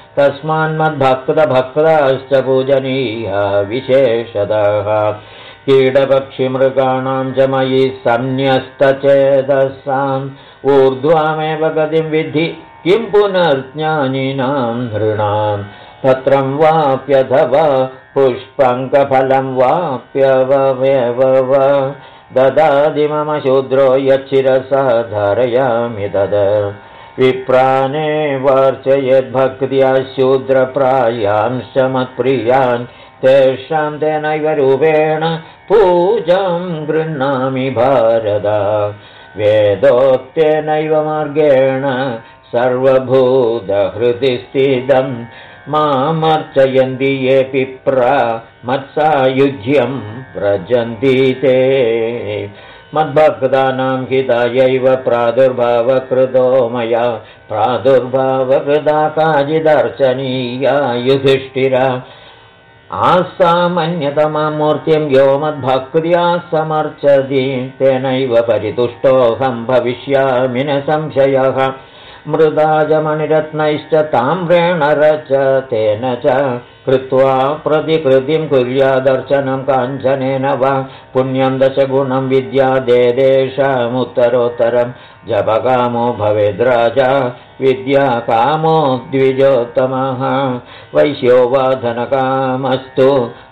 तस्मान्मद्भक्तभक्ताश्च पूजनीया विशेषतः। कीटपक्षिमृगाणां च मयि सन्न्यस्तचेतसाम् ऊर्ध्वामेव गतिं विद्धि किं पुनर्ज्ञानिनां नृणां। पत्रं वाप्यथवा पुष्पङ्कफलं वाप्यवमेव वा ददाति मम शूद्रो यच्चिरसा धारयामि तद्। विप्राने वर्चयद्भक्त्या शूद्रप्रायांश्च मत्प्रियान् तेषां तेनैव रूपेण पूजां गृह्णामि भारत वेदोक्तेनैव मार्गेण सर्वभूतहृदि स्थितं मामर्चयन्ति ये विप्रा मत्सायुज्यं व्रजन्ति ते मद्भक्तानां हितायैव प्रादुर्भावकृतो मया प्रादुर्भावकृता काचिदर्चनीया युधिष्ठिरा आसामन्यतमां मूर्तिं यो मद्भक्त्या समर्चति तेनैव परितुष्टोऽहं भविष्यामि न संशयः मृदाजमणिरत्नैश्च ताम्रेण रचतेन च कृत्वा प्रतिकृतिं कुर्यादर्चनं काञ्चनेन वा पुण्यं दशगुणं विद्यादेदेशामुत्तरोत्तरं जपकामो भवेद्राजा विद्याकामो द्विजोत्तमः वैश्यो वा धनकामस्तु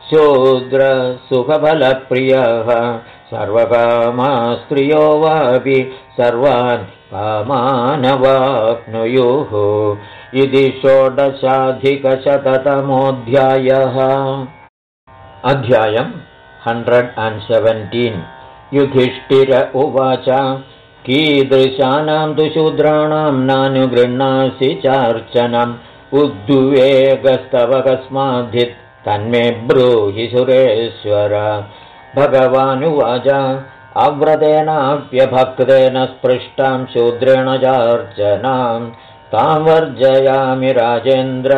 शूद्रसुखफलप्रियः सर्वकामस्त्रियो वापि सर्वान् कामानवाप्नुयुः इति 16अधिकशततमोऽध्यायः। अध्यायम् 117 युधिष्ठिर उवाच कीदृशानां तु शूद्राणां नानुगृह्णासि चार्चनम् उद्वेगस्तव कस्माद्धित् तन्मे ब्रूहि सुरेश्वर भगवानुवाच अव्रतेनाप्यभक्तेन स्पृष्टां शूद्रेण चार्चनां तां वर्जयामि राजेन्द्र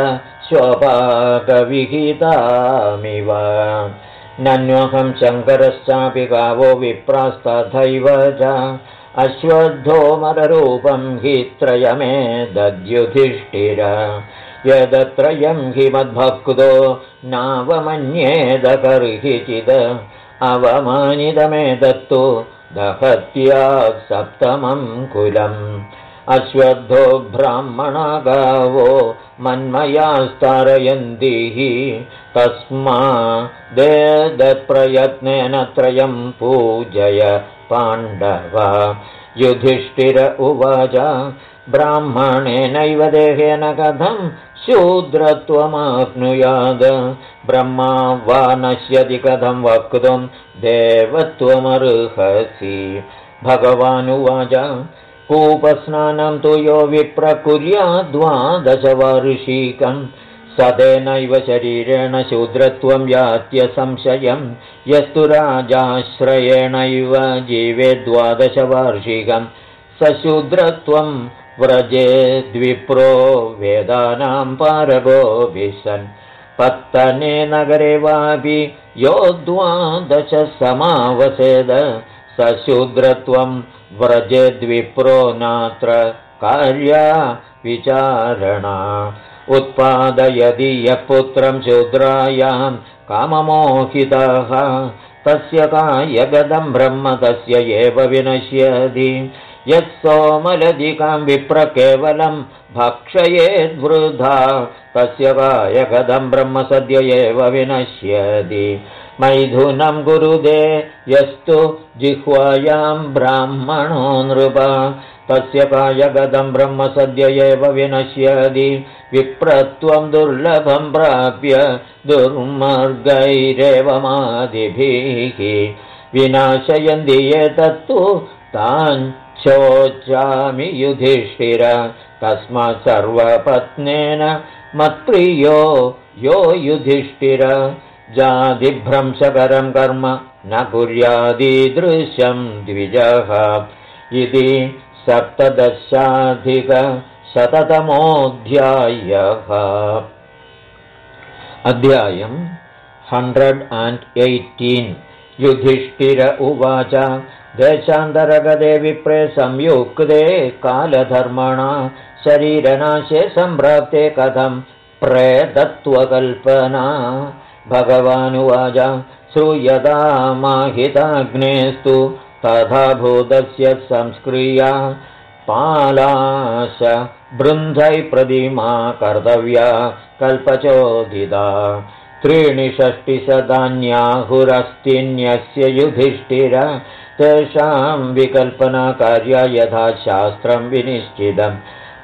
स्वपाकविहितामिव नन्वहं शङ्करश्चापि गावो विप्रास्तथैव च अश्वत्थोमररूपं हि त्रयमे दद्युधिष्ठिर यदत्रयं हि मद्भक्तो नावमन्येद कर्हिचिद अवमानितमेतत्तु दहत्या सप्तमं कुलम् अश्वत्थो ब्राह्मणा गावो मन्मयास्तारयन्ति तस्मादेतत्प्रयत्नेन त्रयं पूजय पाण्डव युधिष्ठिर उवाच ब्राह्मणेनैव देहेन कथं शूद्रत्वमाप्नुयाद ब्रह्मा वा नश्यति कथं वक्तुं देवत्वमर्हसि भगवानुवाच कूपस्नानं तु यो विप्रकुर्याद्वादशवार्षिकं सतेनैव शरीरेण शूद्रत्वं यात्यसंशयं यस्तु राजाश्रयेणैव जीवेद्वादशवार्षिकं सशूद्रत्वं व्रजेद्विप्रो वेदानां पारगो विशन् पत्तने नगरे वापि यो द्वादश समावसेद सशूद्रत्वं व्रजेद्विप्रो नात्र कार्या विचारणा उत्पादयति यः पुत्रं शूद्रायां काममोहितः तस्य कायगदं ब्रह्म तस्य एव विनश्यति यत्सोमलधिकां विप्र केवलं भक्षयेद्वृथा तस्य कायगदं ब्रह्म सद्य एव विनश्यति मैथुनं कुरुदे यस्तु जिह्वायां ब्राह्मणो नृप तस्य कायगदं ब्रह्म सद्य एव विनश्यति विप्रत्वं दुर्लभं प्राप्य दुर्मार्गैरेवमादिभिः विनाशयन्ति एतत्तु ताञ्चोच्चामि युधिष्ठिर तस्मात् सर्वपत्नेन मत्प्रियो यो युधिष्ठिर जातिभ्रंशकरं कर्म न कुर्यादीदृशं द्विजः इति 17अधिकशततमोऽध्यायः। अध्यायम् 118 युधिष्ठिर उवाच देशान्तरगते विप्रे संयुक्ते कालधर्मणा शरीरनाशे सम्प्राप्ते कथं प्रेतत्वकल्पना भगवानुवाच श्रूयतामाहिताग्नेस्तु तथा भूतस्य संस्क्रिया पालाश बृन्धै प्रतिमा कर्तव्या कल्पचोदिता 63 युधिष्ठिर तेषां विकल्पना कार्या यथा शास्त्रं विनिश्चितं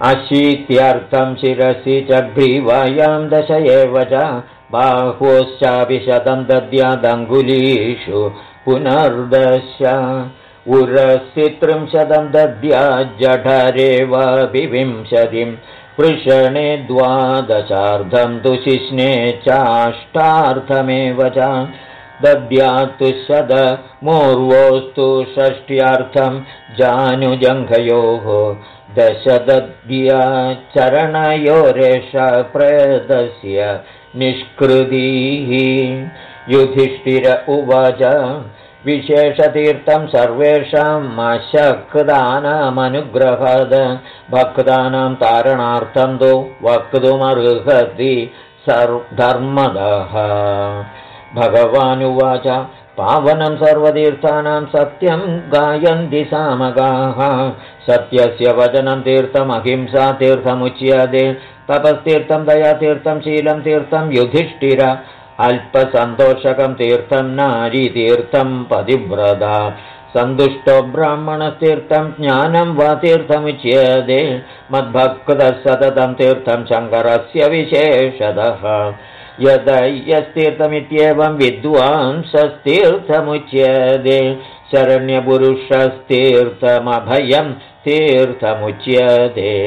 अशीत्यर्थं शिरसि च ग्रीवायां 10 एव च बाह्वोश्चापि 100 दद्यादङ्गुलीषु पुनर्दश उरसि 30 दद्याज्जठरे वा 20 वृषणे 12 तु शिश्ने चाष्टार्थमेव च दद्यात्तु 100 मूर्वोस्तु षष्ट्यर्थं जानुजङ्घयोः 10 दद्या चरणयोरेष प्रेतस्य निष्कृतिः युधिष्ठिर उवाच विशेषतीर्थं सर्वेषां मशक्दानामनुग्रहाद भक्तानां तारणार्थं तु वक्तुमर्हति धर्मदः भगवानुवाच पावनं सर्वतीर्थानां सत्यं गायन्ति सामगाः सत्यस्य वचनं तीर्थमहिंसा तीर्थमुच्यते तपस्तीर्थं दयातीर्थं शीलं तीर्थं युधिष्ठिर अल्पसन्तोषकं तीर्थं नारीतीर्थं पतिव्रता सन्तुष्टो ब्राह्मणतीर्थं ज्ञानं वा तीर्थमुच्यते मद्भक्तः सततं तीर्थं शङ्करस्य विशेषतः यदयस्तीर्थमित्येवं विद्वांसस्तीर्थमुच्यते शरण्यपुरुषस्तीर्थमभयं तीर्थमुच्यते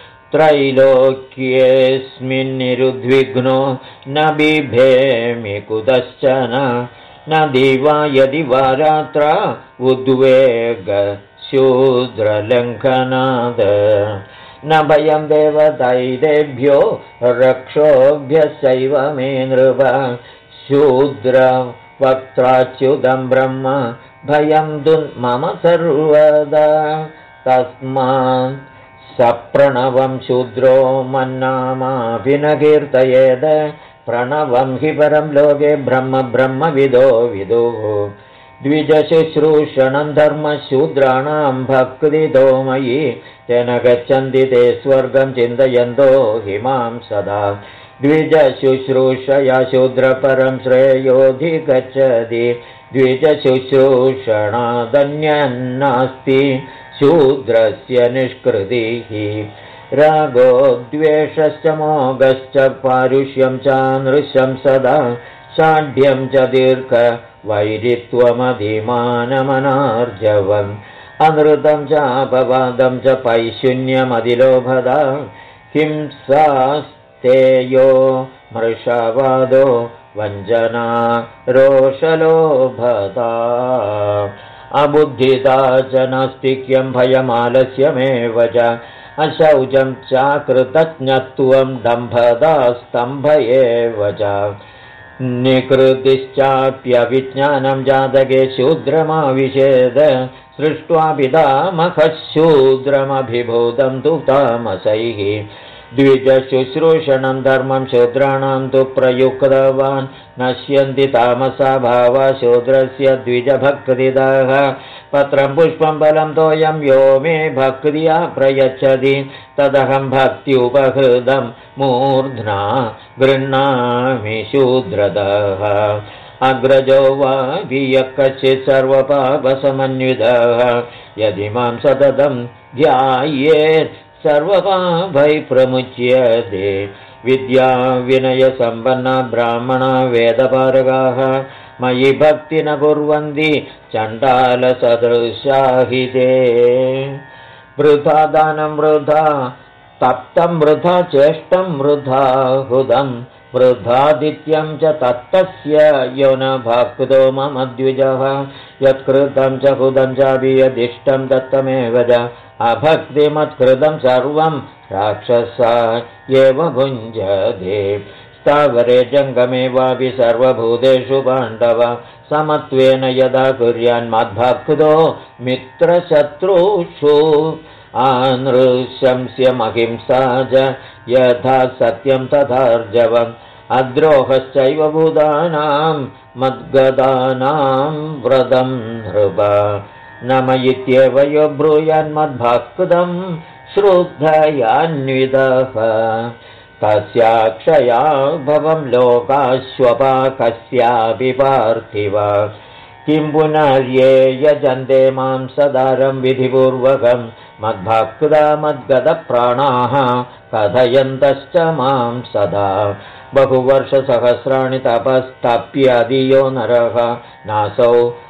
त्रैलोक्येऽस्मिन्निरुद्विग्नो न बिभेमि कुतश्चन न दिवा यदि वा रात्रा उद्वेगशूद्रलङ्घनाद न भयं देवदैतेभ्यो रक्षोभ्यश्चैव मे नृप शूद्रवक्त्राच्युतं ब्रह्म भयं दुर्मम सर्वदा तस्मात् सप्रणवं शूद्रो मन्नामाभिनकीर्तयेद प्रणवं हि परं लोके ब्रह्म ब्रह्मविदो विदुः द्विजशुश्रूषणं धर्मशूद्राणां भक्तितो मयि तेन गच्छन्ति ते स्वर्गं चिन्तयन्तो हि मां सदा द्विजशुश्रूषया शूद्रपरं श्रेयोऽधिगच्छति द्विजशुश्रूषणादन्यन्नास्ति शूद्रस्य निष्कृतिः रागो द्वेषश्च मोगश्च पारुष्यं च नृशं सदा शाढ्यं च दीर्घवैरित्वमधिमानमनार्जवम् अनृतं च अपवादं च पैशून्यमधिलोभदा हिंसास्तेयो मृषावादो वञ्जना रोषलोभता अबुद्धिता च नास्तिक्यं भयमालस्यमेव च अशौचं चाकृतज्ञत्वं दम्भदा स्तम्भ एव च निकृतिश्चाप्यविज्ञानं जातके शूद्रमाविशेद सृष्ट्वा पितामहः शूद्रमभिभूतं तु तामसैः द्विजशुश्रूषणं धर्मं शूद्राणां तु प्रयुक्तवान् नश्यन्ति तामसा भावा शूद्रस्य द्विजभक्तिदाः पत्रं पुष्पं फलं तोयं यो मे भक्त्या प्रयच्छति तदहं भक्त्युपहृतं मूर्ध्ना गृह्णामि शूद्रदः अग्रजो वा यः कश्चित् सर्वपापसमन्वितः यदि मां सततं ध्यायेत् सर्वपापैः प्रमुच्यते विद्या विनयसम्पन्ना ब्राह्मणा वेदपारगाः मयि भक्ति न कुर्वन्ति चण्डालसदृशाहिते वृथा दानं वृथा तप्तं वृथा चेष्टं वृथा हुदं वृथादित्यं च तत्तस्य यो न भक्तो मम द्विजः यत्कृतं च हुदं चापि यदिष्टं दत्तमेव च अभक्तिमत्कृतं सर्वं राक्षसा एव भुञ्जते स्थावरे जङ्गमे वापि सर्वभूतेषु पाण्डव समत्वेन यदा कुर्यान्मद्भक्तो मित्रशत्रुषु आनृशंस्यमहिंसा च यथा सत्यं तथार्जवम् अद्रोहश्चैव भूतानां मद्गदानां व्रतं नृप न मयित्येव यो ब्रूयान्मद्भक्तं श्रद्धयान्वितः तस्याक्षया भवं लोकाश्वपाकस्यापि पार्थिव किं पुनर्ये यजन्ते मां सदारं विधिपूर्वकं मद्भक्ता मद्गतप्राणाः कथयन्तश्च मां सदा बहुवर्षसहस्राणि तपस्तप्यधियो नरः नासौ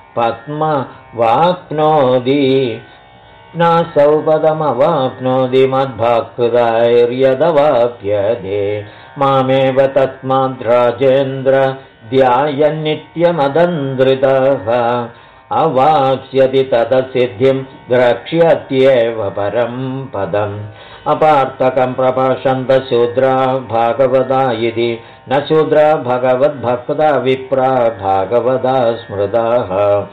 पदमवाप्नोति मद्भक्तैर्यदवाप्यते मामेव तस्माद्राजेन्द्र ध्यायन्नित्यमदन्द्रितः अवाप्स्यति तदसिद्धिं द्रक्ष्यत्येव परं पदम् अपार्थकं प्रभाषन्त शूद्रा भागवता इति न शूद्रा भगवद्भक्ता विप्रा भागवता स्मृताः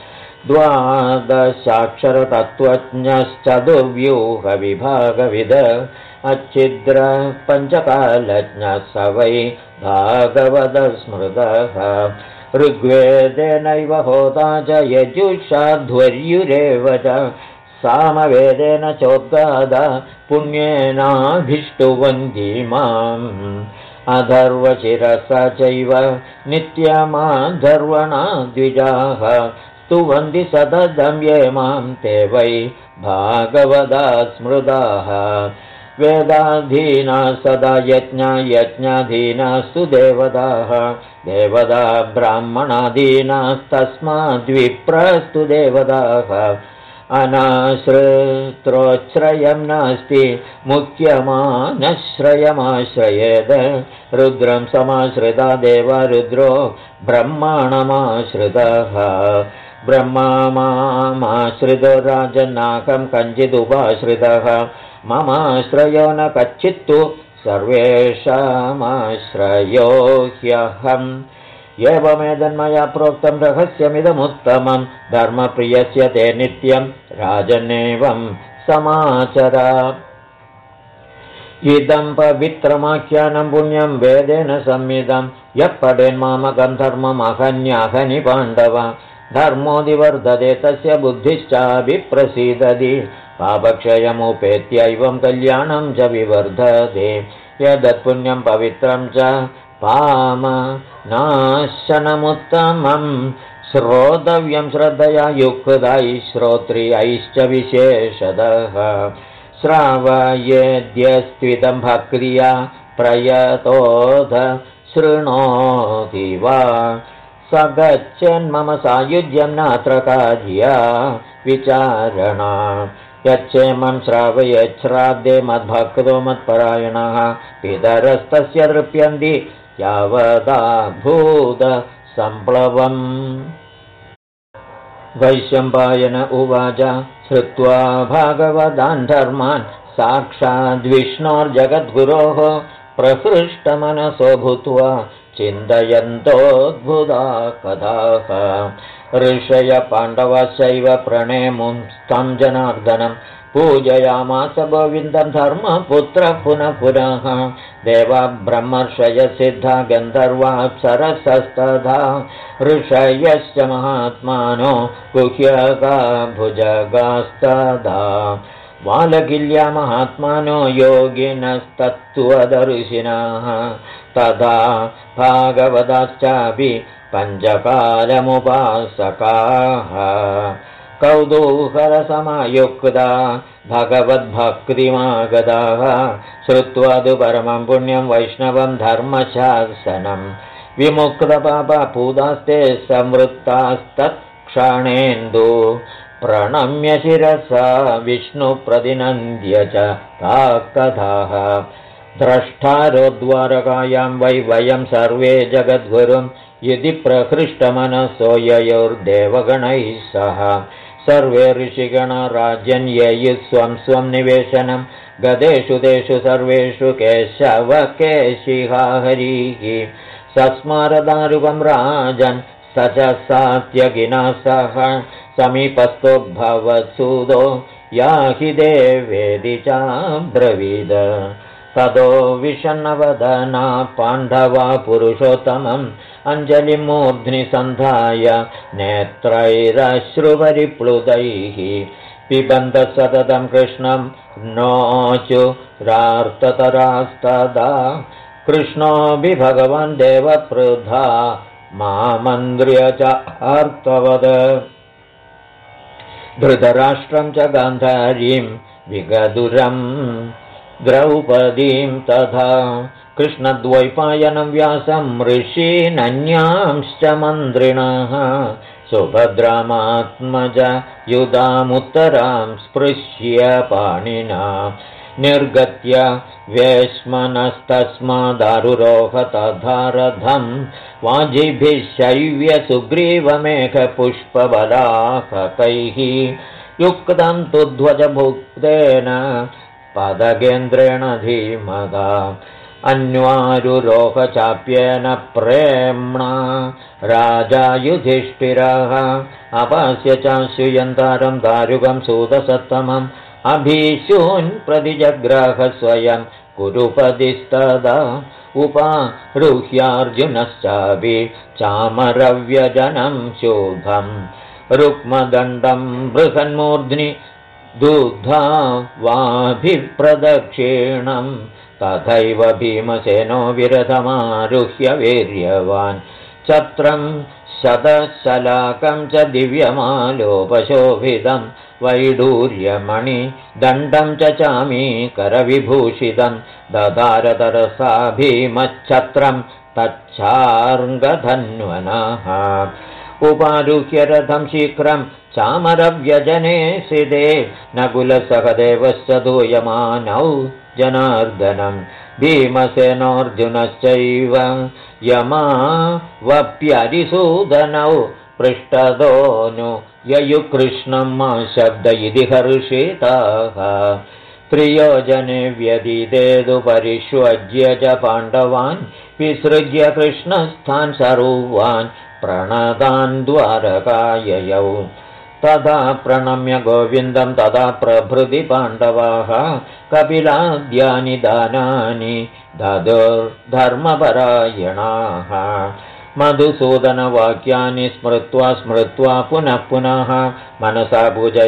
द्वादशाक्षरतत्त्वज्ञश्चतुर्व्यूहविभागविद अच्छिद्र पञ्चकालज्ञः स वै भागवतः स्मृतः ऋग्वेदेनैव होता च यजुषाध्वर्युरेव च सामवेदेन चोद्गाद पुण्येनाभिष्टुवन्ति माम् अधर्वशिरसा चैव नित्यमाधर्वणा द्विजाः स्तुवन्ति सततं ये मां ते वै भागवता स्मृताः वेदाधीना सदा यज्ञाधीनास्तु देवताः देवता ब्राह्मणाधीनास्तस्माद्विप्रस्तु देवताः अनाश्रित्रोच्छ्रयं नास्ति मुख्यमानश्रयमाश्रयेद रुद्रं समाश्रिता देवा रुद्रो ब्रह्माणमाश्रितः ब्रह्मा मामाश्रितो राजन्नाकं कञ्चिदुपाश्रितः ममाश्रयो न कच्चित्तु सर्वेषामाश्रयो ह्यहम् एवमेतन्मया प्रोक्तं रहस्यमिदमुत्तमं धर्मप्रियस्य ते नित्यं राजन्नेवं समाचर इदं पवित्रमाख्यानं पुण्यं वेदेन संविदं यः पठेन्मामकं धर्ममहन्याहनि पाण्डव धर्मोऽधिवर्धते तस्य बुद्धिश्चाभिप्रसीदति पापक्षयमुपेत्यैवं कल्याणं च विवर्धते यदत्पुण्यं पवित्रं च पामनाशनमुत्तमं श्रोतव्यं श्रद्धया युक्तैः श्रोत्रियैश्च विशेषतः श्रावयेद्यस्त्विदं भक्त्या प्रयतोध शृणोति वा स गच्छन्मम सायुज्यं नात्र कार्या विचारणा यच्चेमं श्रावयच्छ्राद्धे मद्भक्तो मत्परायणः पितरस्तस्य तृप्यन्ति यावदा भूत सम्प्लवम् वैशम्पायन उवाच श्रुत्वा भागवतान् धर्मान् साक्षाद्विष्णोर्जगद्गुरोः प्रहृष्टमनसो भूत्वा चिन्तयन्तोद्भुता कथाः ऋषय पाण्डवश्चैव प्रणेमुं तं जनार्दनं पूजयामास गोविन्दं धर्मपुत्रः पुनः पुनः देवा ब्रह्मर्षय सिद्धा गन्धर्वाप्सरसस्तथा ऋषयश्च महात्मानो गुह्यका भुजगास्तदा वालकिल्या महात्मानो योगिनस्तत्त्वदर्शिनः तथा भागवताश्चापि पञ्चकालमुपासकाः कौतूहलसमयुक्ता भगवद्भक्तिमागताः श्रुत्वा तु परमं पुण्यं वैष्णवं धर्मशासनं विमुक्तपापपूतास्ते संवृत्तास्तत्क्षणेन्दु प्रणम्य शिरसा विष्णुप्रतिनन्द्य च ताः कथाः द्रष्टारोद्वारकायां वै वयं सर्वे जगद्गुरुं यदि प्रहृष्टमनसो ययोर्देवगणैः सह सर्वे ऋषिगणराजन्यैः स्वं स्वं निवेशनं गदेषु तेषु सर्वेषु केशवकेशिहा हरिः सस्मारदारुपं राजन् स च सात्यगिना सह समीपस्थो भवत्सूदो याहि देवेदि चाब्रवीद ततो विषन्नवदना पाण्डवा पुरुषोत्तमम् अञ्जलिं मूर्ध्नि सन्धाय नेत्रैरश्रुपरिप्लुतैः पिबन्त सततं कृष्णं नोचुरार्ततरास्तदा कृष्णोऽपि भगवान् देवपृथा मामन्द्र्य च अर्थवद धृतराष्ट्रं च गान्धारीं विगदुरं द्रौपदीं तथा कृष्णद्वैपायनं व्यासं ऋषीनन्यांश्च मन्त्रिणः सुभद्रामात्मज युधामुत्तरां स्पृश्य पाणिना निर्गत्य वेश्मनस्तस्मादारुरोह तथा रथं वाजिभिः शैव्य सुग्रीवमेघपुष्पबलाहकैः युक्तं तु ध्वजभुक्तेन पदगेन्द्रेण धीमगा अन्वारुरोहचाप्येन प्रेम्णा राजा युधिष्ठिरः अपास्य चाशुयन्तारं दारुकं सूतसत्तमम् अभीशून् प्रतिजग्राह स्वयं कुरुपदिस्तदा उपारुह्यार्जुनश्चापि चामरव्यजनं शुभं रुक्मदण्डं बृहन्मूर्ध्नि दुग्धा वाभिप्रदक्षिणं तथैव भीमसेनो विरथमारुह्य वीर्यवान् छत्रं शतशलाकं च दिव्यमालोपशोभितं वैडूर्यमणि दण्डं च चामीकरविभूषितं ददारतरसा भीमच्छत्रं तच्छार्ङ्गधन्वनः उपारुह्य रथं शीघ्रं चामरव्यजने सिदे नकुलसहदेवश्च दूयमानौ जनार्दनं भीमसेनोऽर्जुनश्चैव यमावप्यरिसूदनौ पृष्ठदोनु ययुकृष्णं मा शब्द इति हर्षिताः त्रियोजने व्यदितेदु परिष्वज्य च पाण्डवान् विसृज्य कृष्णस्थान् सर्वान् प्रणतान् द्वारकाययौ तदा प्रणम्य गोविन्दं तदा प्रभृति पाण्डवाः कपिलाद्यानि दानानि ददुर्धर्मपरायणाः मधुसूदनवाक्यानि स्मृत्वा पुनः पुनः मनसा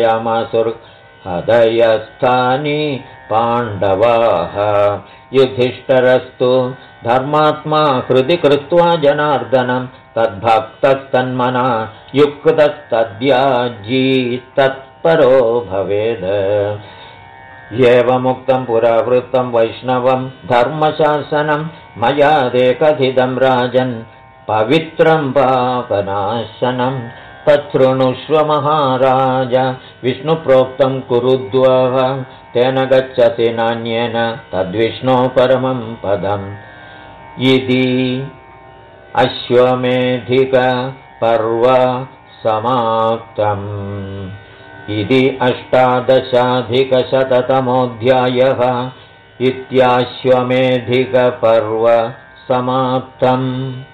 पूजयामासुर्हृदयस्थानि पाण्डवाः युधिष्ठिरस्तु धर्मात्मा हृदि कृत्वा जनार्दनं तद्भक्तस्तन्मना युक्तस्तद्याजी तत्परो भवेद् एवमुक्तं पुरावृत्तं वैष्णवं धर्मशासनं मया ते कथितं राजन् पवित्रं पापनाशनं तच्छृणुष्व महाराज विष्णुप्रोक्तं कुरुद्वः तेन गच्छसि नान्येन तद्विष्णो परमं पदम् इति अश्वमेधिकपर्व समाप्तम् इति 18अधिकशततमोऽध्यायः इत्याश्वमेधिकपर्व समाप्तम्।